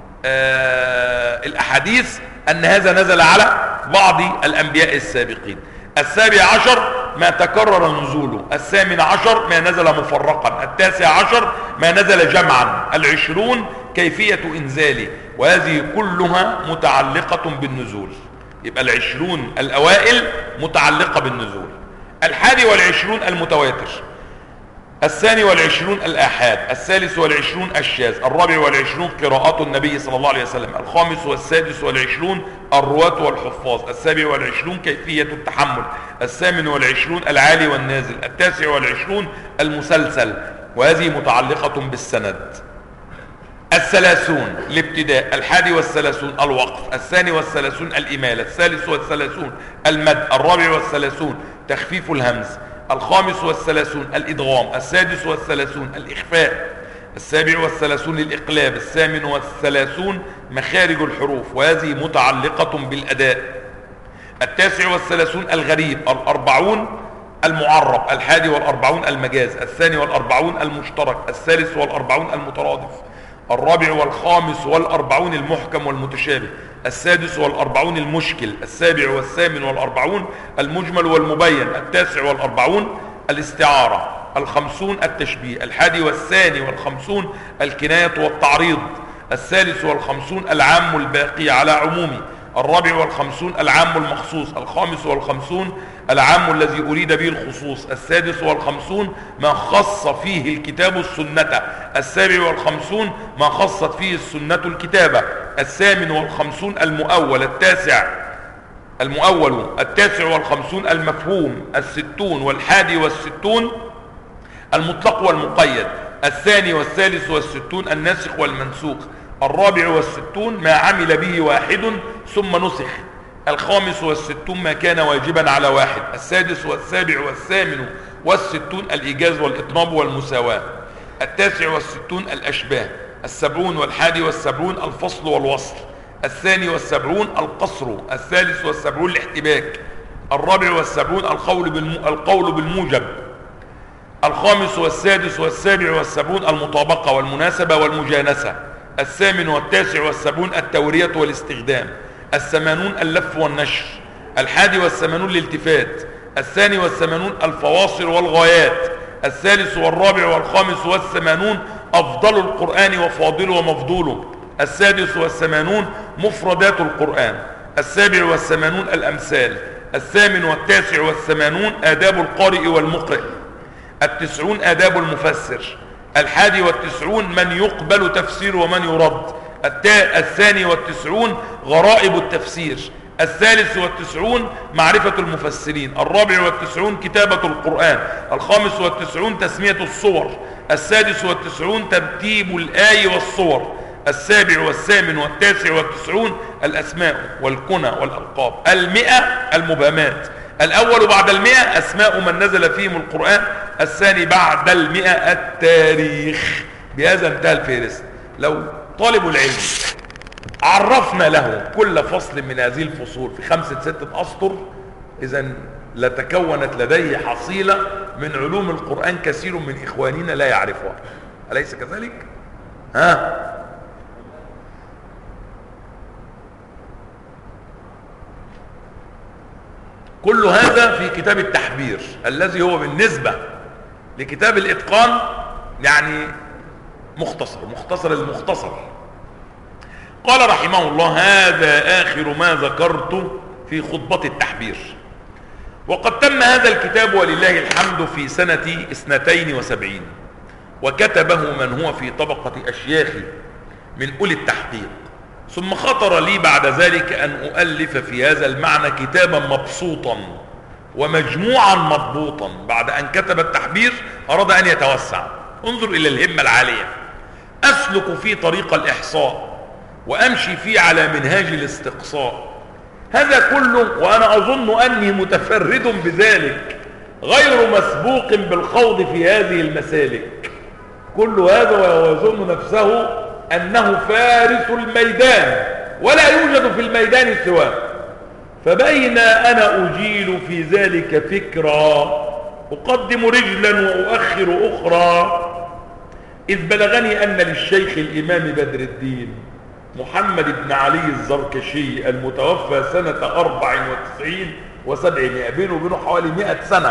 الأحاديث أن هذا نزل على بعض الأنبياء السابقين. 17 ما تكرر نزوله، 18 ما نزل مفرقا، 19 ما نزل جمعا، 20 كيفية إنزاله، وهذه كلها متعلقة بالنزول. يبقى 20 الأوائل متعلقة بالنزول. 21 المتواتر، 22 الآحاد، 23 الشاذ، 24 قراءات النبي صلى الله عليه وسلم، 25 والسادس الرواة والحفاظ، 27 كيفية التحمل، 28 العالي والنازل، 29 المسلسل، وهذه متعلقة بالسند. 30 الابتداء، 31 الوقف، 32 الإمالة، 33 المد، 34 تخفيف الهمز، 35 الإدغام، 36 الإخفاء، 37 الإقلاب، 38 مخارج الحروف، وهذه متعلقة بالأداء. 39 الغريب، 40 المعرب، 41 المجاز، 42 المشترك، 43 المترادف، 44 المحكم والمتشابه، 46 المشكل، 47 المجمل والمبين، 49 الاستعارة، 50 التشبيه، 51 الكناية والتعريض، 53 العام الباقي على عمومي، 54 العام المخصوص، 55 العام الذي أريد به الخصوص، 56 ما خص فيه الكتاب السنة، 57 ما خصت فيه السنة الكتابة، 58 المؤول، 59 المفهوم، 60 61 المطلق والمقيد، 62 الناسخ والمنسوخ، 64 ما عمل به واحد ثم نسخ، 65 ما كان واجبا على واحد، 66 والثامن الإيجاز والإطناب والمساواة، 69 الأشباه، 70 والحادي الفصل والوصل، 72 القصر، 73 الاحتباك، 74 القول بالموجب، 75 المطابقة والمناسبة والمجانسة، 78 التورية والاستخدام، 80 اللف والنشر، 81 الالتفات، 82 الفواصل والغايات، 83 والخامس أفضل القرآن وفاضله ومفضوله، 86 مفردات القرآن، 87 الأمثال، 88 آداب القارئ والمقرئ، 90 آداب المفسر، 91 من يقبل تفسير ومن يرد، 92 غرائب التفسير، 93 معرفة المفسرين، 94 كتابة القرآن، 95 تسمية الصور، 96 ترتيب الآي والصور، 7 والثامن 99 الأسماء والكنى والألقاب، 100 المبهمات، الأول بعد 100 أسماء من نزل فيهم القرآن، الثاني بعد 100 التاريخ. بهذا انتهى الفهرست. لو طالب العلم عرفنا له كل فصل من هذه الفصول في 5-6 أسطر، إذن لتكونت لديه حصيلة من علوم القرآن كثير من إخواننا لا يعرفها، أليس كذلك؟ كل هذا في كتاب التحبير الذي هو بالنسبة لكتاب الإتقان يعني مختصر المختصر. قال رحمه الله: هذا آخر ما ذكرت في خطبة التحبير. وقد تم هذا الكتاب ولله الحمد في سنة 72، وكتبه من هو في طبقة أشياخي من أولي التحقيق. ثم خطر لي بعد ذلك أن أؤلف في هذا المعنى كتابا مبسوطا ومجموعا مضبوطا. بعد أن كتب التحبير أراد أن يتوسع. انظر إلى الهمة العالية. أسلك في طريق الإحصاء وأمشي فيه على منهاج الاستقصاء. هذا كله وأنا أظن أني متفرد بذلك، غير مسبوق بالخوض في هذه المسالك. كل هذا ويظن نفسه أنه فارس الميدان ولا يوجد في الميدان سواه. فبين أنا أجيل في ذلك فكرة، أقدم رجلا وأؤخر أخرى، إذ بلغني أن للشيخ الإمام بدر الدين محمد بن علي الزركشي المتوفى سنة 94 و700، بينه وبينه حوالي 100 سنة،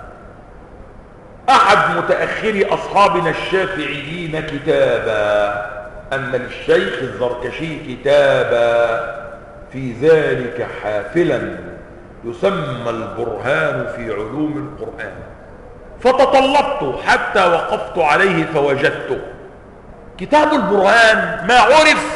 أحد متأخري أصحابنا الشافعيين، كتابا، أن للشيخ الزركشي كتابا في ذلك حافلا يسمى البرهان في علوم القرآن. فتطلبت حتى وقفت عليه فوجدته. كتاب البرهان ما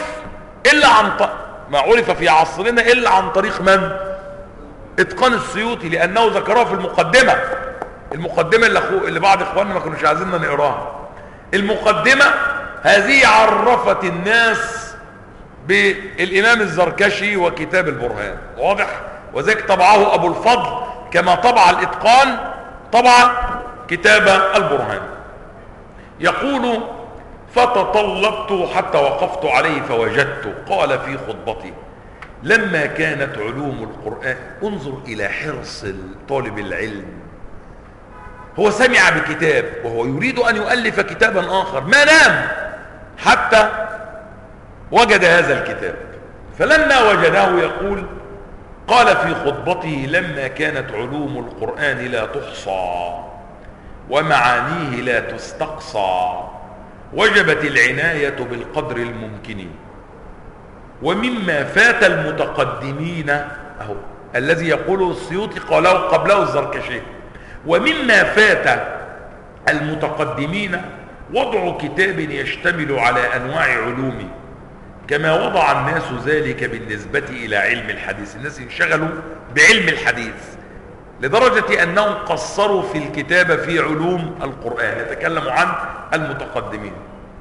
عرف في عصرنا إلا عن طريق من؟ إتقان السيوطي، لأنه ذكره في المقدمة اللي بعض إخواننا ما كانوش عايزيننا نقراها. المقدمة هذه عرفت الناس بالإمام الزركشي وكتاب البرهان، واضح؟ وذلك طبعه أبو الفضل كما طبع الإتقان طبع كتاب البرهان. يقول: فتطلبت حتى وقفت عليه فوجدته. قال في خطبتي: لما كانت علوم القرآن، انظر إلى حرص طالب العلم، هو سمع بكتاب وهو يريد أن يؤلف كتابا آخر، ما نام حتى وجد هذا الكتاب. فلما وجده يقول: قال في خطبته: لما كانت علوم القرآن لا تحصى ومعانيه لا تستقصى، وجبت العناية بالقدر الممكن. ومما فات المتقدمين، أهو الذي يقوله السيوطي قاله قبله الزركشي، ومما فات المتقدمين وضع كتاب يشتمل على أنواع علوم، كما وضع الناس ذلك بالنسبة إلى علم الحديث. الناس انشغلوا بعلم الحديث لدرجة أنهم قصروا في الكتابة في علوم القرآن، يتكلم عن المتقدمين.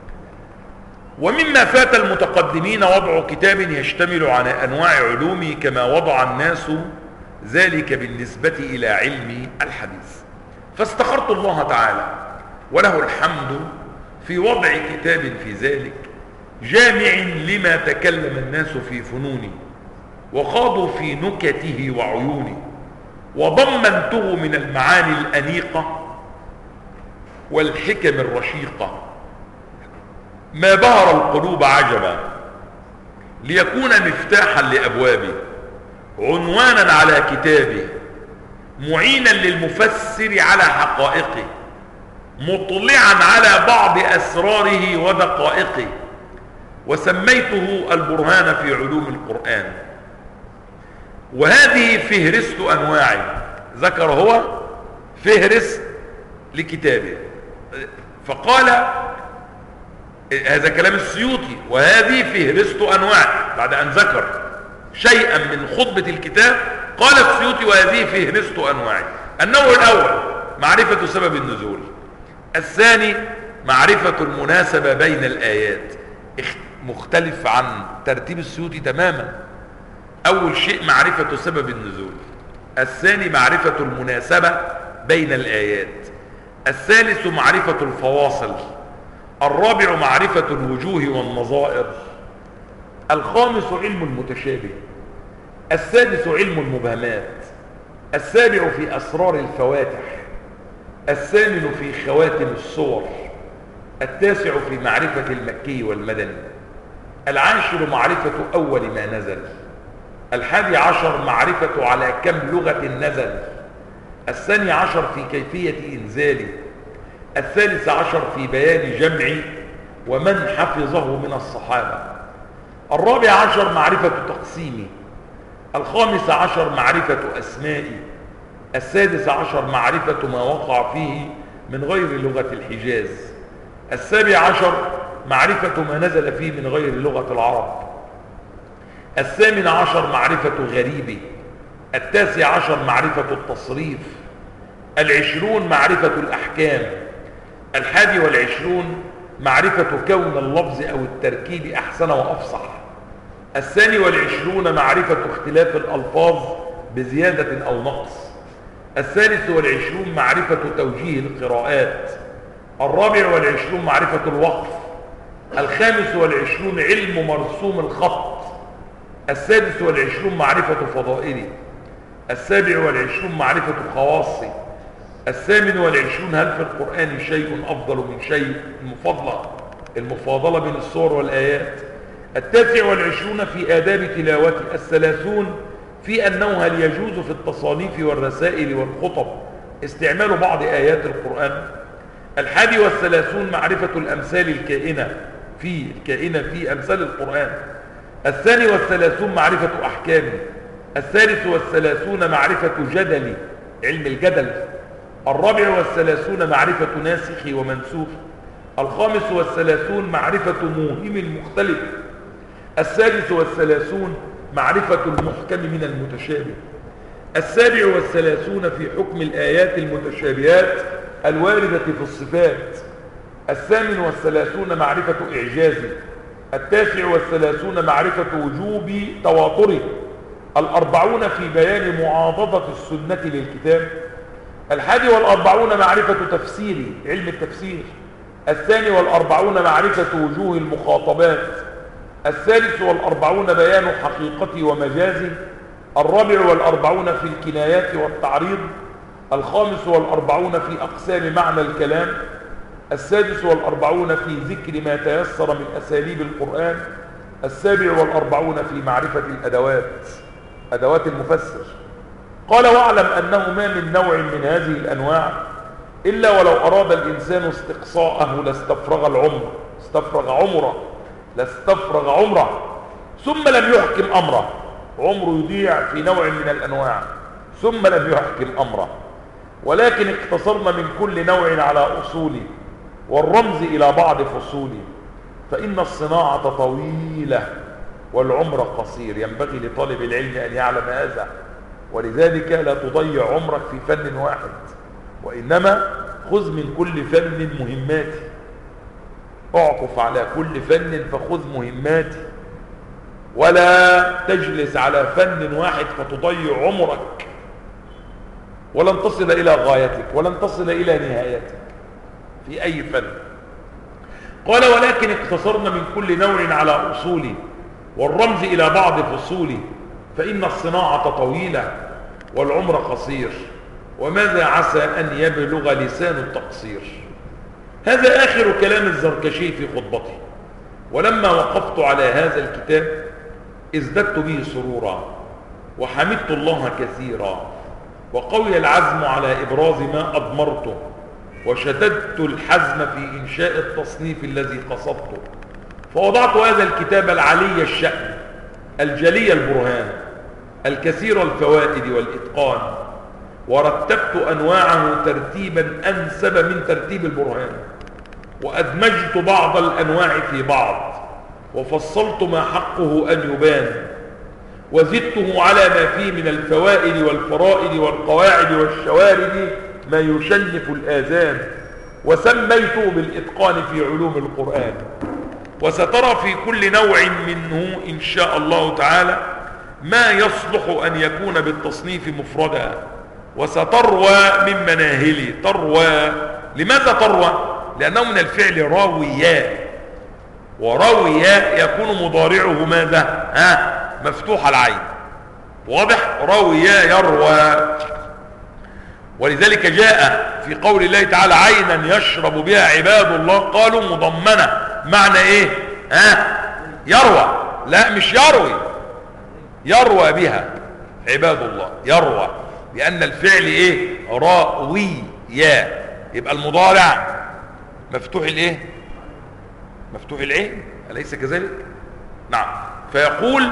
ومما فات المتقدمين وضع كتاب يشتمل على أنواع علوم، كما وضع الناس ذلك بالنسبة إلى علم الحديث. فاستخرت الله تعالى وله الحمد في وضع كتاب في ذلك جامع لما تكلم الناس في فنونه وخاضوا في نكته وعيونه، وضمنته من المعاني الأنيقة والحكم الرشيقة ما بهر القلوب عجبا، ليكون مفتاحا لأبوابه، عنوانا على كتابه، معينا للمفسر على حقائقه، مطلعا على بعض أسراره ودقائقه. وسميته البرهان في علوم القرآن. وهذه فهرست أنواع، ذكر هو فهرس لكتابه، فقال هذا كلام السيوطي: وهذه فهرست أنواع. بعد أن ذكر شيئا من خطبة الكتاب قال السيوطي: وهذه فهرست أنواع. النوع الأول معرفة سبب النزول، الثاني معرفة المناسبة بين الآيات، مختلف عن ترتيب السيوطي تماما. أول شيء معرفة سبب النزول، الثاني معرفة المناسبة بين الآيات، الثالث معرفة الفواصل، الرابع معرفة الوجوه والنظائر، الخامس علم المتشابه، السادس علم المبهمات، السابع في أسرار الفواتح، الثامن في خواتم الصور، التاسع في معرفة المكي والمدني، العاشر معرفة أول ما نزل، 11 معرفة على كم لغة نزل، 12 في كيفية إنزاله، 13 في بيان جمع ومن حفظه من الصحابة، الرابع عشر معرفة تقسيمي. الخامس عشر معرفة أسمائي. السادس عشر معرفة ما وقع فيه من غير لغة الحجاز. السابع عشر معرفة ما نزل فيه من غير لغة العرب. الثامن عشر معرفة غريبه. التاسع عشر معرفة التصريف. العشرون معرفة الأحكام. الحادي والعشرون معرفة كون اللفظ أو التركيب أحسن وأفصح. الثاني والعشرون معرفة اختلاف الألفاظ بزيادة أو نقص. الثالث والعشرون معرفة توجيه القراءات. الرابع والعشرون معرفة الوقف. الخامس والعشرون علم مرسوم الخط. السادس والعشرون معرفة فضائله. السابع والعشرون معرفة خواصه. الثامن والعشرون هل في القرآن شيء أفضل من شيء، المفاضلة بين الصور والآيات. التاسع والعشرون في آداب تلاوته. الثلاثون في أنه هل يجوز في التصانيف والرسائل والخطب استعمال بعض آيات القرآن. الحادي والثلاثون معرفة الأمثال الكائنة في أمثال القرآن. الثاني والثلاثون معرفة أحكامه. الثالث والثلاثون معرفة جدل، علم الجدل. الرابع والثلاثون معرفة ناسخ ومنسوخ. الخامس والثلاثون معرفة موهم المختلف. السادس والثلاثون معرفة المحكم من المتشابه. السابع والثلاثون في حكم الآيات المتشابهات الواردة في الصفات. الثامن والثلاثون معرفة إعجازه. التاسع والثلاثون معرفة وجوب تواتره. الأربعون في بيان معاضدة السنة للكتاب. الحادي والأربعون معرفة تفسيري، علم التفسير. الثاني والأربعون معرفة وجوه المخاطبات. الثالث والأربعون بيان حقيقته ومجازه. الرابع والأربعون في الكنايات والتعريض. الخامس والأربعون في أقسام معنى الكلام. السادس والأربعون في ذكر ما تيسر من أساليب القرآن. السابع والأربعون في معرفة الأدوات، أدوات المفسر. قال واعلم أنه ما من نوع من هذه الأنواع إلا ولو أراد الإنسان استقصاءه لاستفرغ عمره ثم لم يحكم أمره. عمره يضيع في نوع من الأنواع ثم لم يحكم أمره. ولكن اقتصرنا من كل نوع على أصوله والرمز إلى بعض فصوله، فإن الصناعة طويلة والعمر قصير. ينبغي لطالب العلم أن يعلم هذا، ولذلك لا تضيع عمرك في فن واحد، وإنما خذ من كل فن مهماتي. اعطف على كل فن فخذ مهماتي، ولا تجلس على فن واحد فتضيع عمرك ولن تصل إلى غايتك ولن تصل إلى نهايتك في أي فن. قال ولكن اقتصرنا من كل نوع على أصوله والرمز إلى بعض فصوله، فإن الصناعة طويلة والعمر قصير، وماذا عسى أن يبلغ لسان التقصير. هذا آخر كلام الزركشي في خطبته. ولما وقفت على هذا الكتاب ازددت به سرورا وحمدت الله كثيرا، وقوي العزم على إبراز ما أضمرته، وشددت الحزم في إنشاء التصنيف الذي قصدته. فوضعت هذا الكتاب العلي الشأن الجلي البرهان الكثير الفوائد والإتقان، ورتبت أنواعه ترتيبا أنسب من ترتيب البرهان، وأدمجت بعض الأنواع في بعض، وفصلت ما حقه أن يبان، وزدته على ما فيه من الفوائد والفرائد والقواعد والشوارد ما يشنف الآذان، وسميته بالإتقان في علوم القرآن. وسترى في كل نوع منه إن شاء الله تعالى ما يصلح أن يكون بالتصنيف مفردا، وستروى من مناهلي. تروى، لماذا تروى؟ لأنه من الفعل راويا، وراويا يكون مضارعه ماذا؟ مفتوح العين. واضح؟ راويا يروى. ولذلك جاء في قول الله تعالى عينا يشرب بها عباد الله، قالوا مضمنة. معنى ايه؟ يروى، لا مش يروي، يروى بها عباد الله، يروى، لأن الفعل ايه؟ راويا. يبقى المضارع مفتوح الايه؟ مفتوح العين، أليس كذلك؟ نعم. فيقول: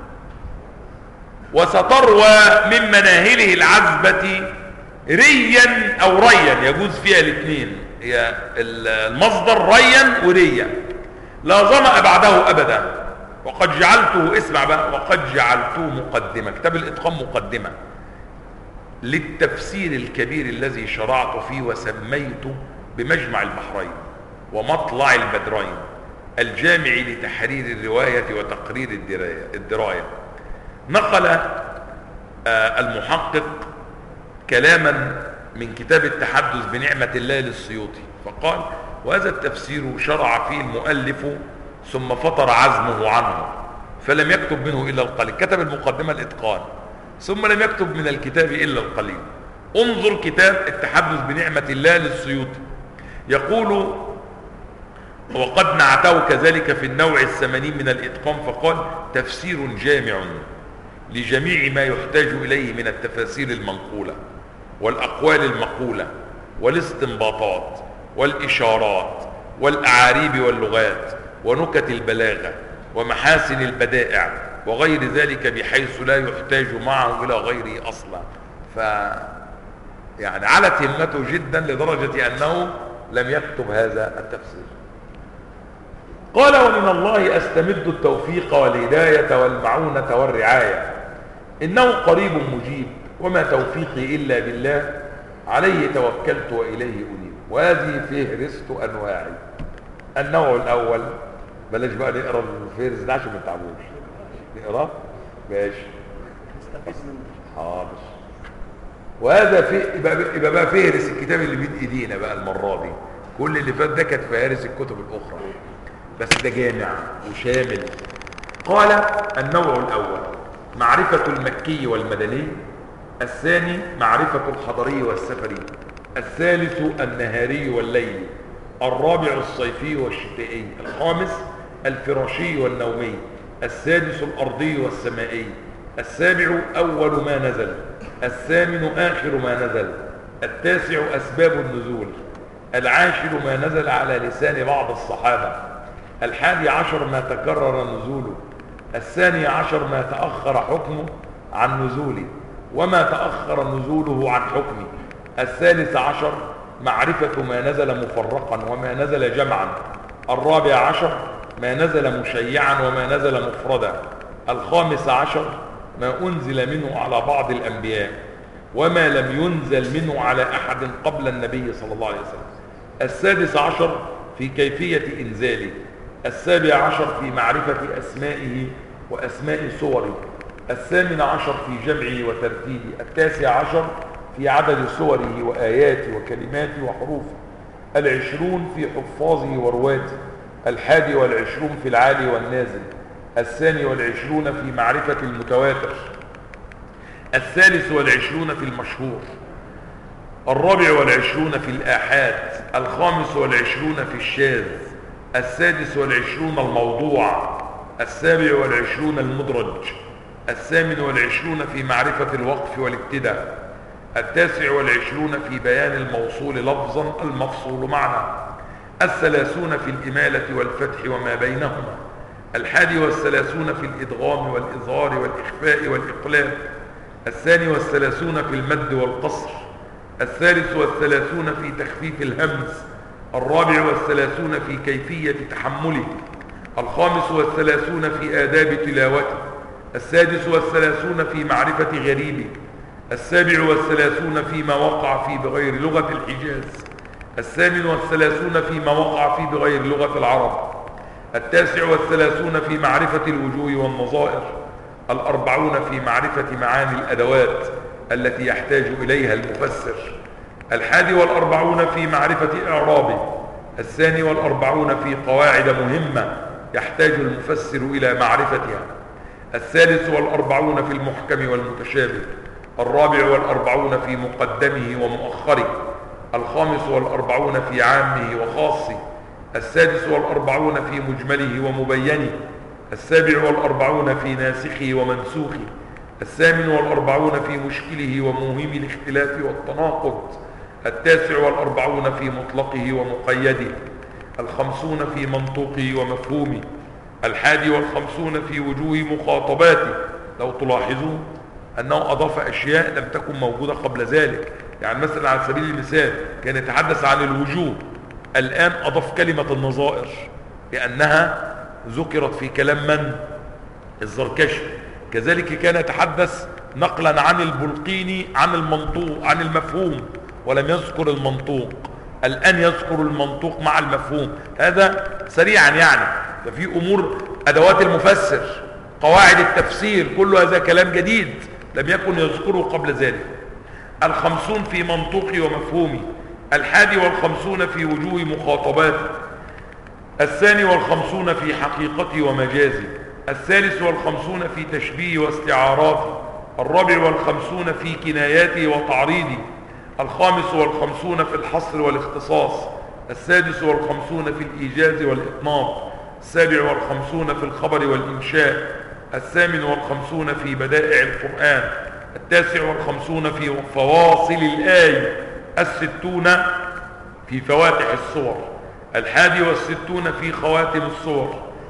وستروى من مناهله العذبة ريا أو ريا، يجوز فيها الاثنين، هي المصدر ريا وريا، لا ظمأ بعده أبدا. وقد جعلته، اسمع بقى، وقد جعلته مقدمة، كتاب الإتقان مقدمة للتفسير الكبير الذي شرعت فيه وسميته بمجمع البحرين ومطلع البدرين، الجامع لتحرير الرواية وتقرير الدراية. نقل المحقق كلاما من كتاب التحدث بنعمة الله للسيوطي فقال: وهذا التفسير شرع فيه المؤلف ثم فطر عزمه عنه فلم يكتب منه إلا القليل. كتب المقدمة الإتقان ثم لم يكتب من الكتاب إلا القليل. انظر كتاب التحدث بنعمة الله للسيوطي، يقول: وقد نعته كذلك في النوع 80 من الإتقان فقال: تفسير جامع لجميع ما يحتاج إليه من التفاسير المنقولة والأقوال المقولة والاستنباطات والإشارات والأعاريب واللغات ونكت البلاغة ومحاسن البدائع وغير ذلك، بحيث لا يحتاج معه إلى غيره أصلا. يعني علت همته جدا لدرجة أنه لم يكتب هذا التفسير. قال: ومن الله أستمد التوفيق والهداية والمعونة والرعاية، إنه قريب مجيب، وما توفيقي إلا بالله، عليه توكلت وإليه أنيب. وهذه فهرست أنواعي. النوع الأول، بلاش بقى نقرأ الفهرس ده عشان ما نتعبوش، نقرأ ماشي حاضر. وهذا يبقى بقى فهرس الكتاب اللي بين ايدينا بقى المرة دي. كل اللي فات ده كانت فهرس الكتب الأخرى، بس ده جامع وشامل. قال: النوع الأول معرفة المكي والمدني، الثاني معرفة الحضري والسفري، الثالث النهاري والليلي، الرابع الصيفي والشتائي، الخامس الفراشي والنومي، السادس الأرضي والسمائي، السابع أول ما نزل، الثامن آخر ما نزل، التاسع أسباب النزول، العاشر ما نزل على لسان بعض الصحابة، 11 ما تكرر نزوله، 12 ما تأخر حكمه عن نزوله وما تأخر نزوله عن حكمه، 13 معرفة ما نزل مفرقا وما نزل جمعا، 14 ما نزل مشيعا وما نزل مفردا، 15 ما أنزل منه على بعض الأنبياء وما لم ينزل منه على أحد قبل النبي صلى الله عليه وسلم، 16 في كيفية إنزاله، 17 في معرفة أسمائه وأسماء صوره، 18 في جمعه وترتيبه، 19 في عدد صوره وآياته وكلماته وحروفه، 20 في حفاظه ورواته، 21 في العالي والنازل، 22 في معرفة المتواتر، 23 في المشهور، 24 في الآحاد، 25 في الشاذ، 26 الموضوع، 27 المدرج، 28 في معرفة الوقف والابتداء، 29 في بيان الموصول لفظا المفصول معنى، 30 في الإمالة والفتح وما بينهما، 31 في الإدغام والإظهار والإخفاء والإقلاب، 32 في المد والقصر، 33 في تخفيف الهمز، 34 في كيفية تحمله، 35 في آداب تلاوته، 36 في معرفة غريبه، 37 فيما وقع فيه بغير لغة الحجاز، 38 فيما وقع فيه بغير لغة العرب، 39 في معرفة الوجوه والنظائر، 40 في معرفة معاني الأدوات التي يحتاج إليها المفسر، 41 في معرفة إعرابه، 42 في قواعد مهمة يحتاج المفسر إلى معرفتها، 43 في المحكم والمتشابه، 44 في مقدمه ومؤخره، 45 في عامه وخاصه، 46 في مجمله ومبينه، 47 في ناسخه ومنسوخه، 48 في مشكله وموهم الاختلاف والتناقض، 49 في مطلقه ومقيده، 50 في منطوقه ومفهومه، 51 في وجوه مخاطباته. لو تلاحظوا أنه أضاف أشياء لم تكن موجودة قبل ذلك. يعني مثلا على سبيل المثال كان يتحدث عن الوجوه، الآن أضاف كلمة النظائر لأنها ذكرت في كلام من؟ الزركشي. كذلك كان يتحدث نقلا عن البلقيني عن المنطوق عن المفهوم ولم يذكر المنطوق، الآن يذكر المنطوق مع المفهوم. هذا سريعا يعني. ففي أمور أدوات المفسر، قواعد التفسير، كل هذا كلام جديد لم يكن يذكره قبل ذلك. 50 في منطوقي ومفهومي، 51 في وجوه مخاطباتي، 52 في حقيقتي ومجازي، 53 في تشبيه واستعاراتي، 54 في كناياتي وتعريضي، 55 في الحصر والاختصاص، 56 في الإيجاز والإطناب، 57 في الخبر والإنشاء، 58 في بدائع القرآن، 59 في فواصل الآية، 60 في فواتح الصور، 61 في خواتم الصور،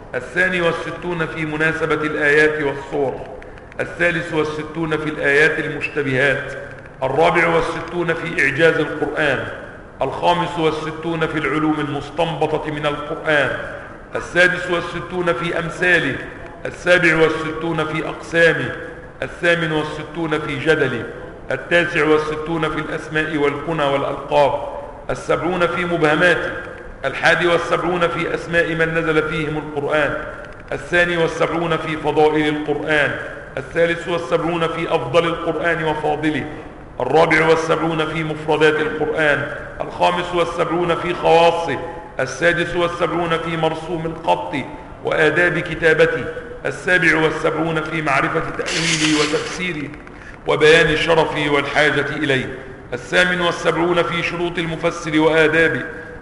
62 في مناسبة الآيات والصور، 63 في الآيات المشتبهات، 64 في إعجاز القرآن، 65 في العلوم المستنبطة من القرآن، 66 في أمثاله، 67 في أقسامه، 68 في جدله، 69 في الأسماء والكنى والألقاب، 70 في مبهماته، 71 في أسماء من نزل فيهم القرآن، 72 في فضائل القرآن، 73 في أفضل القرآن وفاضله، 74 في مفردات القرآن، 75 في خواصه، 76 في مرسوم الخط وآداب كتابته، 77 في معرفة تأويله وتفسيره وبيان شرفه والحاجة إليه، 78 في شروط المفسر وآدابه،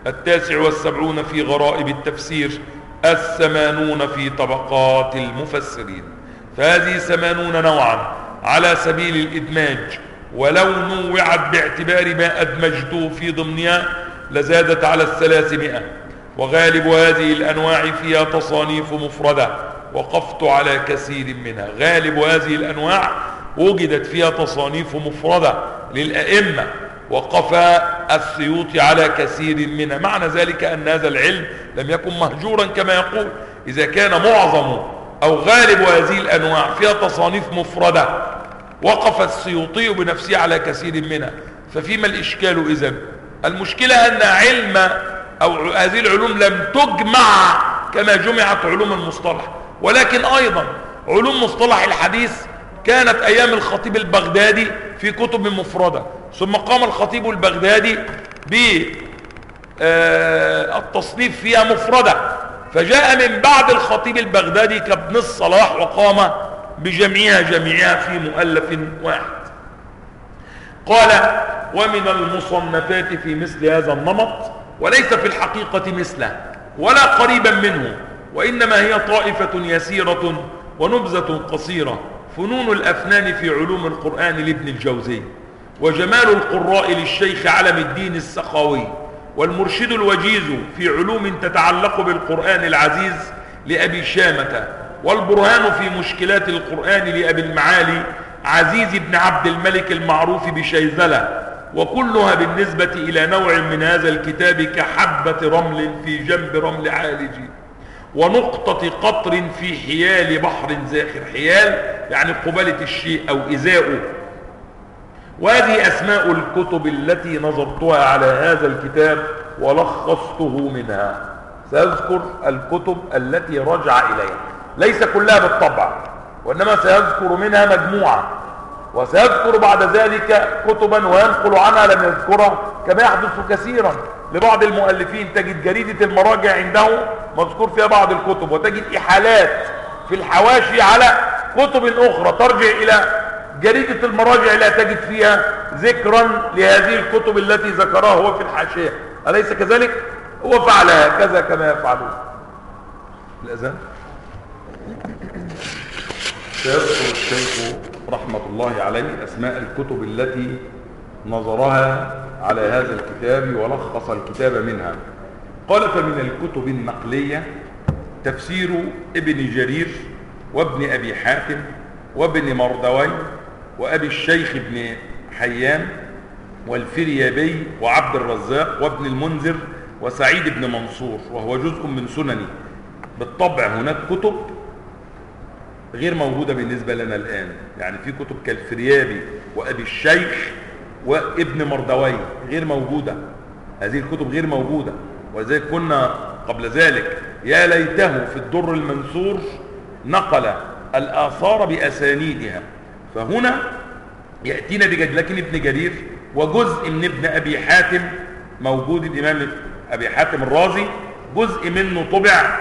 79 في غرائب التفسير، 80 في طبقات المفسرين. فهذه 80 نوعا على سبيل الإدماج، ولو نوعت باعتبار ما أدمجته في ضمنها لزادت على 300. وغالب هذه الأنواع فيها تصانيف مفردة، وقفت على كثير منها. غالب هذه الأنواع وجدت فيها تصانيف مفردة للأئمة، وقف السيوطي على كثير منها. معنى ذلك أن هذا العلم لم يكن مهجورا كما يقول. إذا كان معظم أو غالب هذه الأنواع فيها تصانيف مفردة وقف السيوطي بنفسه على كثير منها، ففيما الإشكال إذن؟ المشكلة أن علم أو هذه العلوم لم تجمع كما جمعت علوم المصطلح، ولكن أيضا علوم مصطلح الحديث كانت أيام الخطيب البغدادي في كتب مفردة، ثم قام الخطيب البغدادي بالتصنيف فيها مفردة، فجاء من بعد الخطيب البغدادي كابن الصلاح وقام بجميعها في مؤلف واحد. قال: ومن المصنفات في مثل هذا النمط، وليس في الحقيقة مثله ولا قريبا منه، وإنما هي طائفة يسيرة ونبذة قصيرة، فنون الأفنان في علوم القرآن لابن الجوزي، وجمال القراء للشيخ علم الدين السخاوي، والمرشد الوجيز في علوم تتعلق بالقرآن العزيز لأبي شامة، والبرهان في مشكلات القرآن لأبي المعالي عزيز بن عبد الملك المعروف بشيزلة، وكلها بالنسبة إلى نوع من هذا الكتاب كحبة رمل في جنب رمل عالج، ونقطة قطر في حيال بحر زاخر. حيال يعني قبالة الشيء أو إزاؤه. وهذه أسماء الكتب التي نظرتها على هذا الكتاب ولخصته منها. سأذكر الكتب التي رجع إليها، ليس كلها بالطبع، وإنما سيذكر منها مجموعة، وسيذكر بعد ذلك كتبا وينقل عنها لم يذكرها، كما يحدث كثيرا لبعض المؤلفين. تجد جريدة المراجع عنده مذكور فيها بعض الكتب، وتجد إحالات في الحواشي على كتب أخرى ترجع إلى جريدة المراجع لا تجد فيها ذكرا لهذه الكتب التي ذكرها هو في الحاشية. أليس كذلك؟ هو فعل هكذا كما يفعلون. الأذان. سيذكر الشيخ رحمة الله عليه أسماء الكتب التي نظرها على هذا الكتاب ولخص الكتاب منها. قال: فمن الكتب النقلية تفسير ابن جرير وابن أبي حاتم وابن مردوي وأبي الشيخ ابن حيان والفريابي وعبد الرزاق وابن المنذر وسعيد بن منصور، وهو جزء من سنني. بالطبع هناك كتب غير موجودة بالنسبة لنا الآن، يعني في كتب كالفريابي وأبي الشيخ وابن مردوي غير موجودة، هذه الكتب غير موجودة. وذلك كنا قبل ذلك يا ليته في الدر المنثور نقل الآثار بأسانيدها، فهنا يأتينا لكن ابن جرير وجزء من ابن أبي حاتم موجود، الإمام أبي حاتم الرازي جزء منه طبع،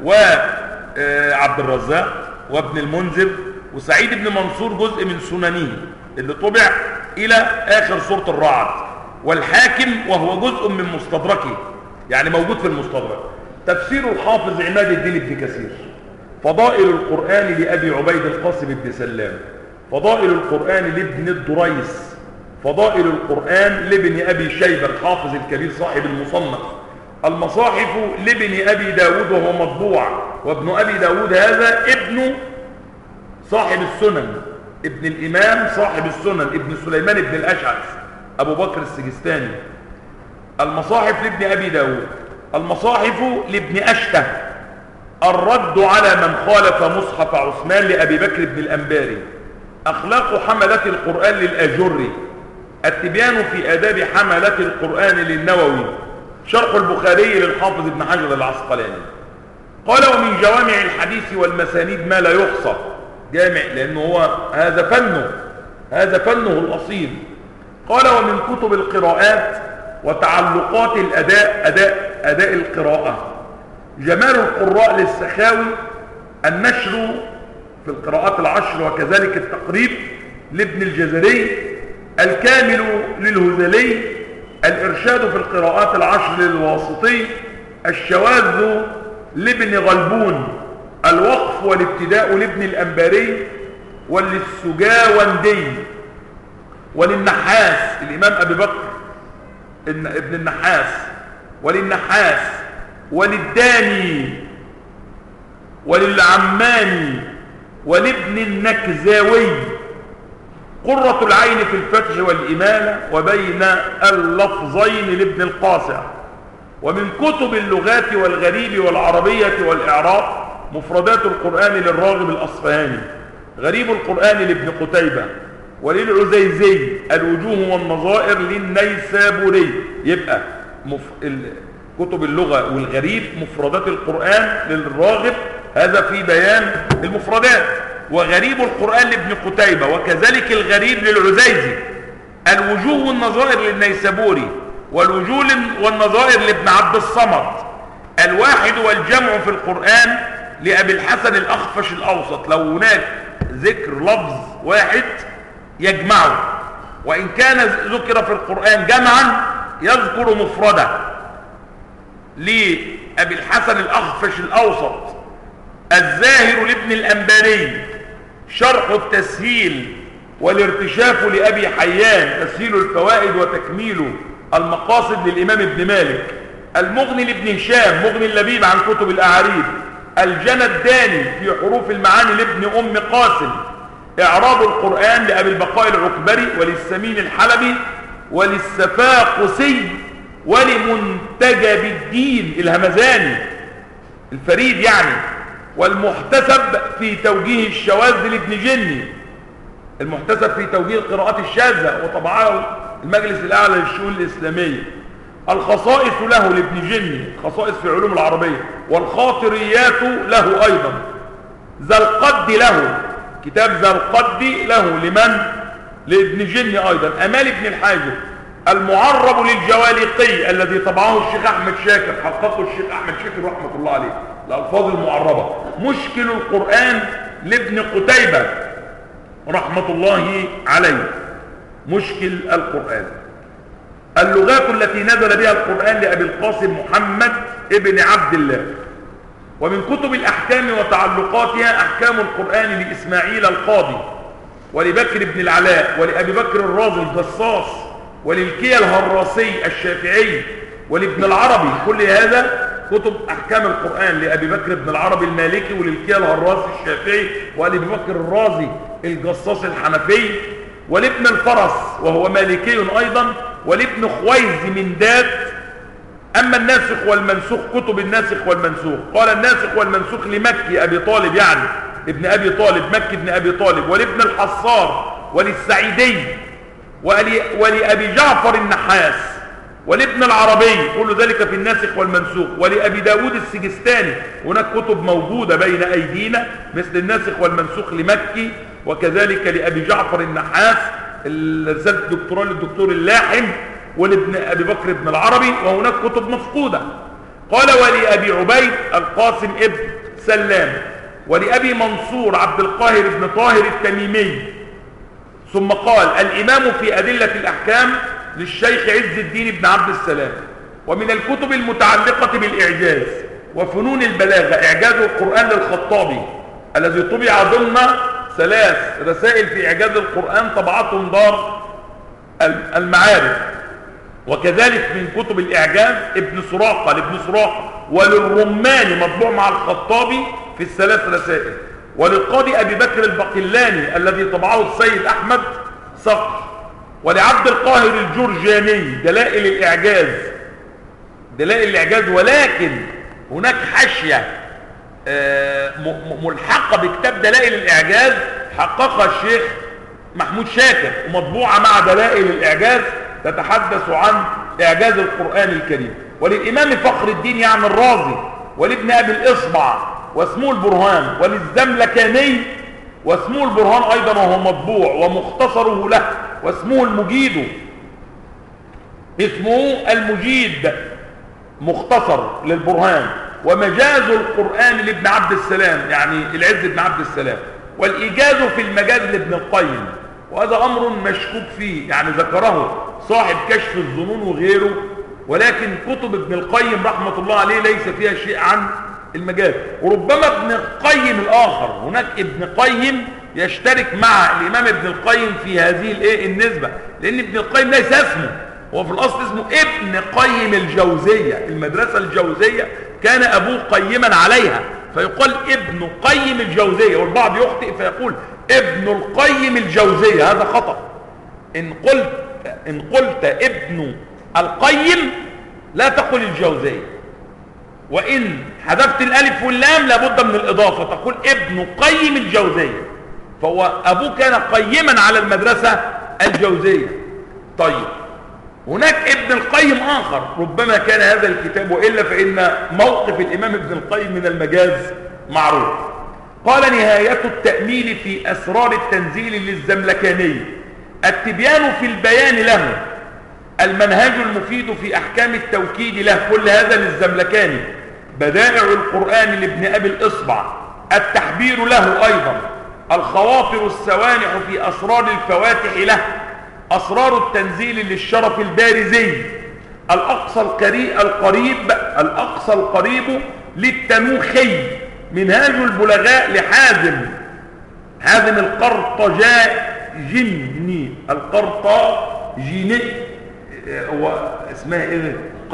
وعبد الرزاق وابن المنذر وسعيد بن منصور جزء من سننه اللي طبع إلى آخر سورة الرعد، والحاكم وهو جزء من مستدركه يعني موجود في المستدرك. تفسير الحافظ عماد الدين بن كثير. فضائل القرآن لأبي عبيد القاسم بن سلام. فضائل القرآن لابن الدريس. فضائل القرآن لابن أبي شيبة الحافظ الكبير صاحب المصنف. المصاحف لابن أبي داود وهو مطبوع، وابن أبي داود هذا ابن صاحب السنن، ابن الإمام صاحب السنن، ابن سليمان بن الأشعث أبو بكر السجستاني. المصاحف لابن أبي داود. المصاحف لابن أشته. الرد على من خالف مصحف عثمان لأبي بكر بن الأنباري. أخلاق حملة القرآن للأجري. التبيان في آداب حملة القرآن للنووي. شرح البخاري للحافظ ابن حجر العسقلاني. قال ومن جوامع الحديث والمسانيد ما لا يحصى. جامع لأنه هو هذا فنه الأصيل. قال ومن كتب القراءات وتعلقات أداء القراءة. جمال القراء للسخاوي. النشر في القراءات العشر وكذلك التقريب لابن الجزري. الكامل للهذلي. الإرشاد في القراءات العشر للواسطي. الشواذ لابن غلبون. الوقف والابتداء لابن الأنباري وللسجاوندي وللنحاس الإمام أبي بكر ابن النحاس وللنحاس وللداني وللعماني ولابن النكزاوي. قرة العين في الفتح والإمالة وبين اللفظين لابن القاسع. ومن كتب اللغات والغريب والعربية والإعراب مفردات القرآن للراغب الأصفهاني. غريب القرآن لابن قتيبة. وللعزيزي الوجوه والنظائر للنيسابوري. يبقى كتب اللغة والغريب مفردات القرآن للراغب، هذا في بيان المفردات. وغريب القرآن لابن قتيبة وكذلك الغريب للعزيزي. الوجوه والنظائر للنيسابوري والوجوه والنظائر لابن عبد الصمد. الواحد والجمع في القرآن لأبي الحسن الأخفش الأوسط. لو هناك ذكر لفظ واحد يجمعه، وإن كان ذكر في القرآن جمعا يذكر مفردة لأبي الحسن الأخفش الأوسط. الزاهر لابن الأنباري. شرح التسهيل والارتشاف لأبي حيان. تسهيل الفوائد وتكميل المقاصد للإمام ابن مالك. المغني لابن هشام. مغني اللبيب عن كتب الأعاريب. الجنى الداني في حروف المعاني لابن أم قاسم. إعراب القرآن لأبي البقاء العكبري وللسمين الحلبي وللسفاقسي ولمنتجب الدين الهمزاني الفريد يعني. والمحتسب في توجيه الشواذ لابن جني. المحتسب في توجيه القراءات الشاذة وطبعه المجلس الأعلى للشؤون الإسلامية. الخصائص له لابن جني. خصائص في علوم العربية. والخاطريات له أيضا. ذا القد له. كتاب ذا القد له لمن؟ لابن جني أيضا. أمال ابن الحاجب. المعرب للجوالقي الذي طبعه الشيخ أحمد شاكر، حققه الشيخ أحمد شاكر رحمة الله عليه، الألفاظ المعربة. مشكل القرآن لابن قتيبة رحمة الله عليه. مشكل القرآن. اللغات التي نزل بها القرآن لأبي القاسم محمد ابن عبد الله. ومن كتب الأحكام وتعلقاتها أحكام القرآن لإسماعيل القاضي ولبكر بن العلاء ولأبي بكر الرازي الجصاص وللكيا الهراسي الشافعي ولابن العربي. كل هذا كتب أحكام القرآن لأبي بكر بن العربي المالكي وللكيا الهراسي الشافعي ولأبي بكر الرازي الجصاص الحنفي ولابن الفرس وهو مالكي أيضا ولابن خويز من داد. أما الناسخ والمنسوخ كتب الناسخ والمنسوخ قال الناسخ والمنسوخ لمكي أبي طالب يعني ابن أبي طالب مكي ابن أبي طالب ولابن الحصار وللسعيدي ولأبي جعفر النحاس ولابن العربي كل ذلك في الناسخ والمنسوخ ولأبي داود السجستاني. هناك كتب موجودة بين أيدينا مثل الناسخ والمنسوخ لمكي وكذلك لأبي جعفر النحاس رسالة الدكتوراه للدكتور اللاحم ولابن أبي بكر بن العربي. وهناك كتب مفقودة. قال ولأبي عبيد القاسم ابن سلام ولأبي منصور عبد القاهر بن طاهر التميمي. ثم قال الإمام في أدلة الأحكام للشيخ عز الدين بن عبد السلام. ومن الكتب المتعلقة بالإعجاز وفنون البلاغة إعجاز القرآن للخطابي الذي طبع ضمن 3 رسائل في إعجاز القرآن طبعتهم دار المعارف. وكذلك من كتب الإعجاز ابن سراقة لابن سراقة وللرماني مطبوع مع الخطابي في ال3 رسائل وللقاضي أبي بكر البقلاني الذي طبعه السيد أحمد صقر ولعبد القاهر الجرجاني دلائل الإعجاز. ولكن هناك حاشية ملحقة بكتاب دلائل الإعجاز حققها الشيخ محمود شاكر ومطبوعة مع دلائل الإعجاز تتحدث عن إعجاز القرآن الكريم. وللإمام فخر الدين يعني الرازي ولابن أبي الإصبع واسمه البرهان وللزملكاني واسمه البرهان أيضا وهو مطبوع ومختصره له واسمه المجيد مختصر للبرهان. ومجاز القرآن لابن عبد السلام يعني العز بن عبد السلام. والإيجاز في المجاز لابن القيم وهذا أمر مشكوك فيه يعني ذكره صاحب كشف الظنون وغيره. ولكن كتب ابن القيم رحمة الله عليه ليس فيها شيء عن المجاز. وربما ابن القيم الآخر هناك ابن قيم يشترك مع الإمام ابن القيم في هذه النسبة لأن ابن القيم ليس اسمه هو في الأصل اسمه ابن قيم الجوزية. المدرسة الجوزية كان أبوه قيما عليها فيقال ابن قيم الجوزية والبعض يخطئ فيقول ابن القيم الجوزية هذا خطأ. إن قلت ابن القيم لا تقل الجوزية وإن حذفت الألف واللام لابد من الإضافة تقول ابن قيم الجوزية فهو أبوه كان قيما على المدرسة الجوزية. طيب هناك ابن القيم آخر ربما كان هذا الكتاب وإلا فإن موقف الإمام ابن القيم من المجاز معروف. قال نهاية التأميل في أسرار التنزيل للزملكاني التبيان في البيان له المنهج المفيد في أحكام التوكيد له كل هذا للزملكاني. بدائع القرآن لابن أبي الإصبع التحبير له أيضا. الخواطر السوانح في أسرار الفواتح له. أسرار التنزيل للشرف البارزي. الأقصى القريب للتنوخي. منهاج البلغاء لحازم القرطاجيني هو اسمها ايه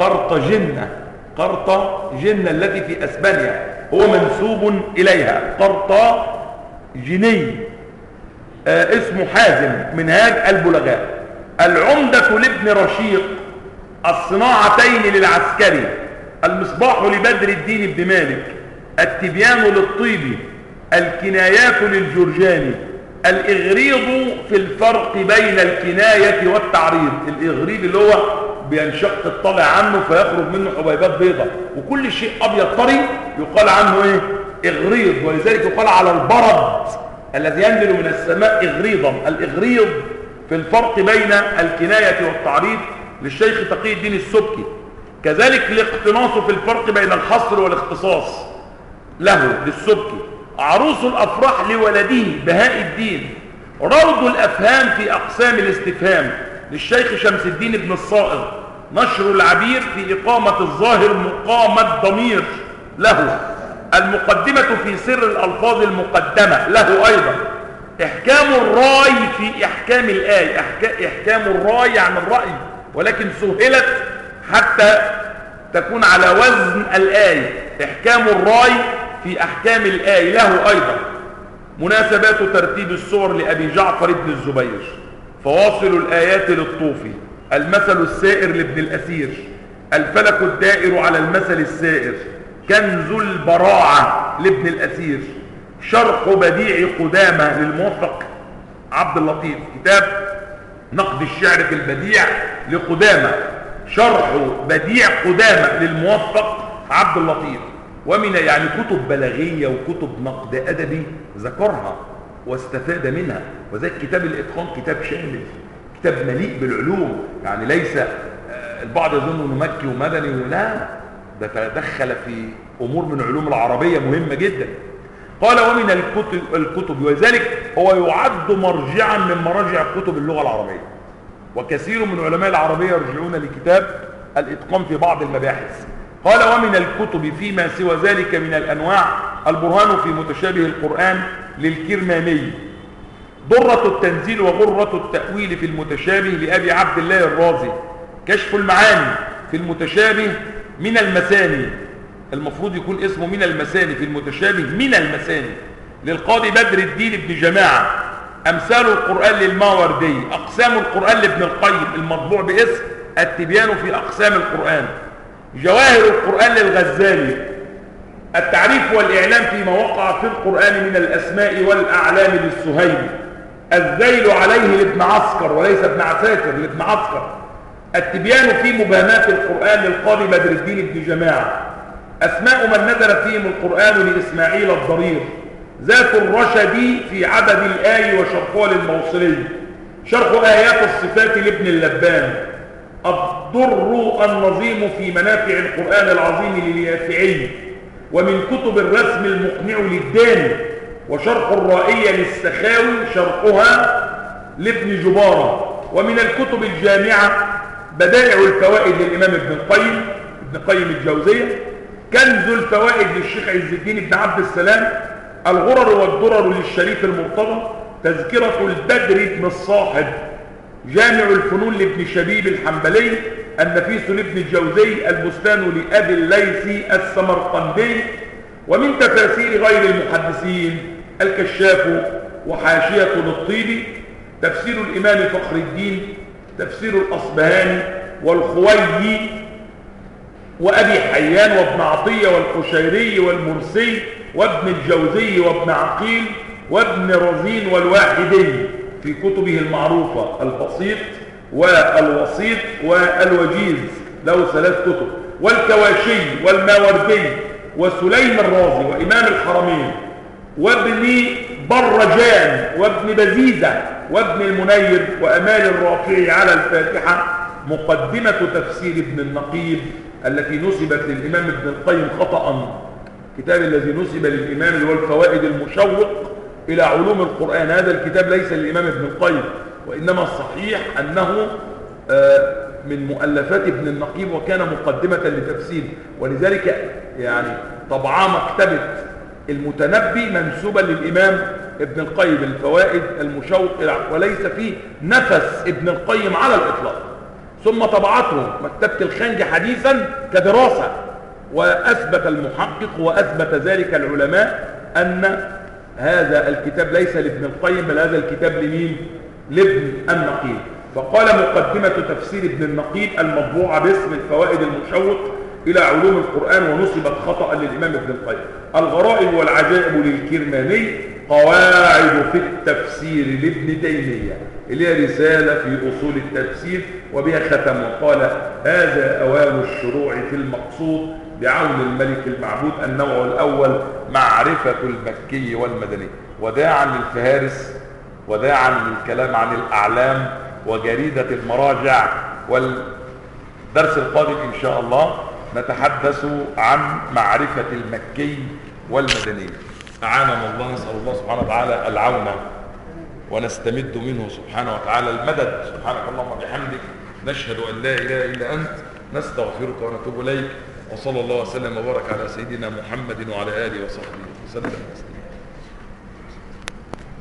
قرطاجنة التي في اسبانيا هو منسوب اليها قرطاجيني اسمه حازم منهاج البلغاء. العمدة لابن رشيق. الصناعتين للعسكري. المصباح لبدر الدين بن مالك. التبيان للطيبي. الكنايات للجرجاني. الإغريض في الفرق بين الكناية والتعريض. الإغريض اللي هو بينشق الطلع عنه فيخرج منه حبيبات بيضة وكل شيء أبيض طري يقال عنه ايه إغريض. ولذلك يقال على البرد الذي ينزل من السماء إغريضا. الإغريض في الفرق بين الكناية والتعريض للشيخ تقي الدين السبكي. كذلك الاقتناص في الفرق بين الحصر والاختصاص له للسبكي. عروس الأفراح لولده بهاء الدين. روض الأفهام في أقسام الاستفهام للشيخ شمس الدين بن الصائغ. نشر العبير في إقامة الظاهر مقام الضمير له. المقدمة في سر الألفاظ المقدمة له أيضا. إحكام الراي في إحكام الآية. إحكام الراي عن الرأي ولكن سهلت حتى تكون على وزن الآية. إحكام الراي في أحكام الآية له أيضا. مناسبات ترتيب السور لأبي جعفر بن الزبير. فواصل الآيات للطوفي. المثل السائر لابن الأثير. الفلك الدائر على المثل السائر. كنز البراعة لابن الأثير. شرح بديع قدامة للموفق عبد اللطيف. كتاب نقد الشعر في البديع لقدامة. شرح بديع قدامة للموفق عبد اللطيف. ومن يعني كتب بلاغية وكتب نقد أدبي ذكرها واستفاد منها. وذلك كتاب الإتقان كتاب شامل، كتاب مليء بالعلوم. يعني ليس البعض يظن انه مكي ومدني، ولا ده تدخل في امور من علوم العربية مهمة جدا. قال ومن الكتب وذلك هو يعد مرجعا من مراجع كتب اللغة العربية، وكثير من علماء العربية يرجعون لكتاب الإتقان في بعض المباحث. قال ومن الكتب فيما سوى ذلك من الأنواع البرهان في متشابه القرآن للكرماني. درة التنزيل وغرة التأويل في المتشابه لأبي عبد الله الرازي. كشف المعاني في المتشابه من المثاني، المفروض يكون اسمه من المثاني، في المتشابه من المثاني للقاضي بدر الدين بن جماعة. أمثال القرآن للماوردي. أقسام القرآن لابن القيم المطبوع باسم التبيان في أقسام القرآن. جواهر القرآن للغزالي. التعريف والإعلام فيما وقع في القرآن من الأسماء والأعلام للسهيلي. الذيل عليه لابن عسكر وليس ابن عساكر، لابن عسكر. التبيان في مبهمات القرآن للقاضي بدر الدين بن جماعة. أسماء من نزل فيهم القرآن لإسماعيل الضرير. ذات الرشد في عدد الآي وشرحها للموصلي. شرح آيات الصفات لابن اللبان. الضر النظيم في منافع القرآن العظيم لليافعي. ومن كتب الرسم المقنع للداني. وشرح الرائية للسخاوي شرحها لابن جبارة. ومن الكتب الجامعة بدائع الفوائد للإمام ابن قيم الجوزية. كنز الفوائد للشيخ عز الدين بن عبد السلام. الغرر والدرر للشريف المرتضى. تذكرة البدر بن الصاحب. جامع الفنون لابن شبيب الحنبلي. النفيس لابن الجوزي. البستان لأبي الليثي السمرقندي. ومن تفاسير غير المحدثين الكشاف وحاشية للطيبي. تفسير الإمام فخر الدين. تفسير الأصبهاني والخويي وأبي حيان وابن عطية والقشيري والمرسي وابن الجوزي وابن عقيل وابن رزين والواحدي في كتبه المعروفة البسيط والوسيط والوجيز، له 3 كتب. والكواشي والماوردي وسليم الرازي وإمام الحرمين وابن برجان وابن بزيزة وابن المنير وأمال الرافعي على الفاتحة. مقدمة تفسير ابن النقيب التي نسبت للإمام ابن القيم خطأ. كتاب الذي نسب للإمام اللي هو الفوائد المشوق إلى علوم القرآن. هذا الكتاب ليس للإمام ابن القيم، وإنما الصحيح أنه من مؤلفات ابن النقيب، وكان مقدمة لتفسير. ولذلك يعني طبعا مكتبة المتنبي منسوبة للإمام ابن القيم الفوائد المشوق، وليس فيه نفس ابن القيم على الإطلاق. ثم طبعته مكتبة الخنج حديثا كدراسة، وأثبت المحقق وأثبت ذلك العلماء أن هذا الكتاب ليس لابن القيم، بل هذا الكتاب لمين؟ لابن النقيب. فقال مقدمة تفسير ابن النقيب المطبوعة باسم الفوائد المشوق إلى علوم القرآن، ونسبت خطأ للإمام ابن القيم. الغرائب والعجائب للكرماني. قواعد في التفسير لابن تيمية، اللي هي رسالة في أصول التفسير، وبها ختم وقال هذا أوان الشروع في المقصود بعون الملك المعبود. النوع الأول معرفة المكي والمدني. وداعا للفهارس، وداعا للكلام عن الأعلام وجريدة المراجع. والدرس القادم إن شاء الله نتحدث عن معرفة المكي والمدني. أعاننا الله، نسأل الله سبحانه وتعالى العون ونستمد منه سبحانه وتعالى المدد. سبحانك اللهم وبحمدك، نشهد أن لا إله إلا أنت، نستغفرك ونتوب إليك. وصلى الله وسلم وبارك على سيدنا محمد وعلى آله وصحبه وسلم.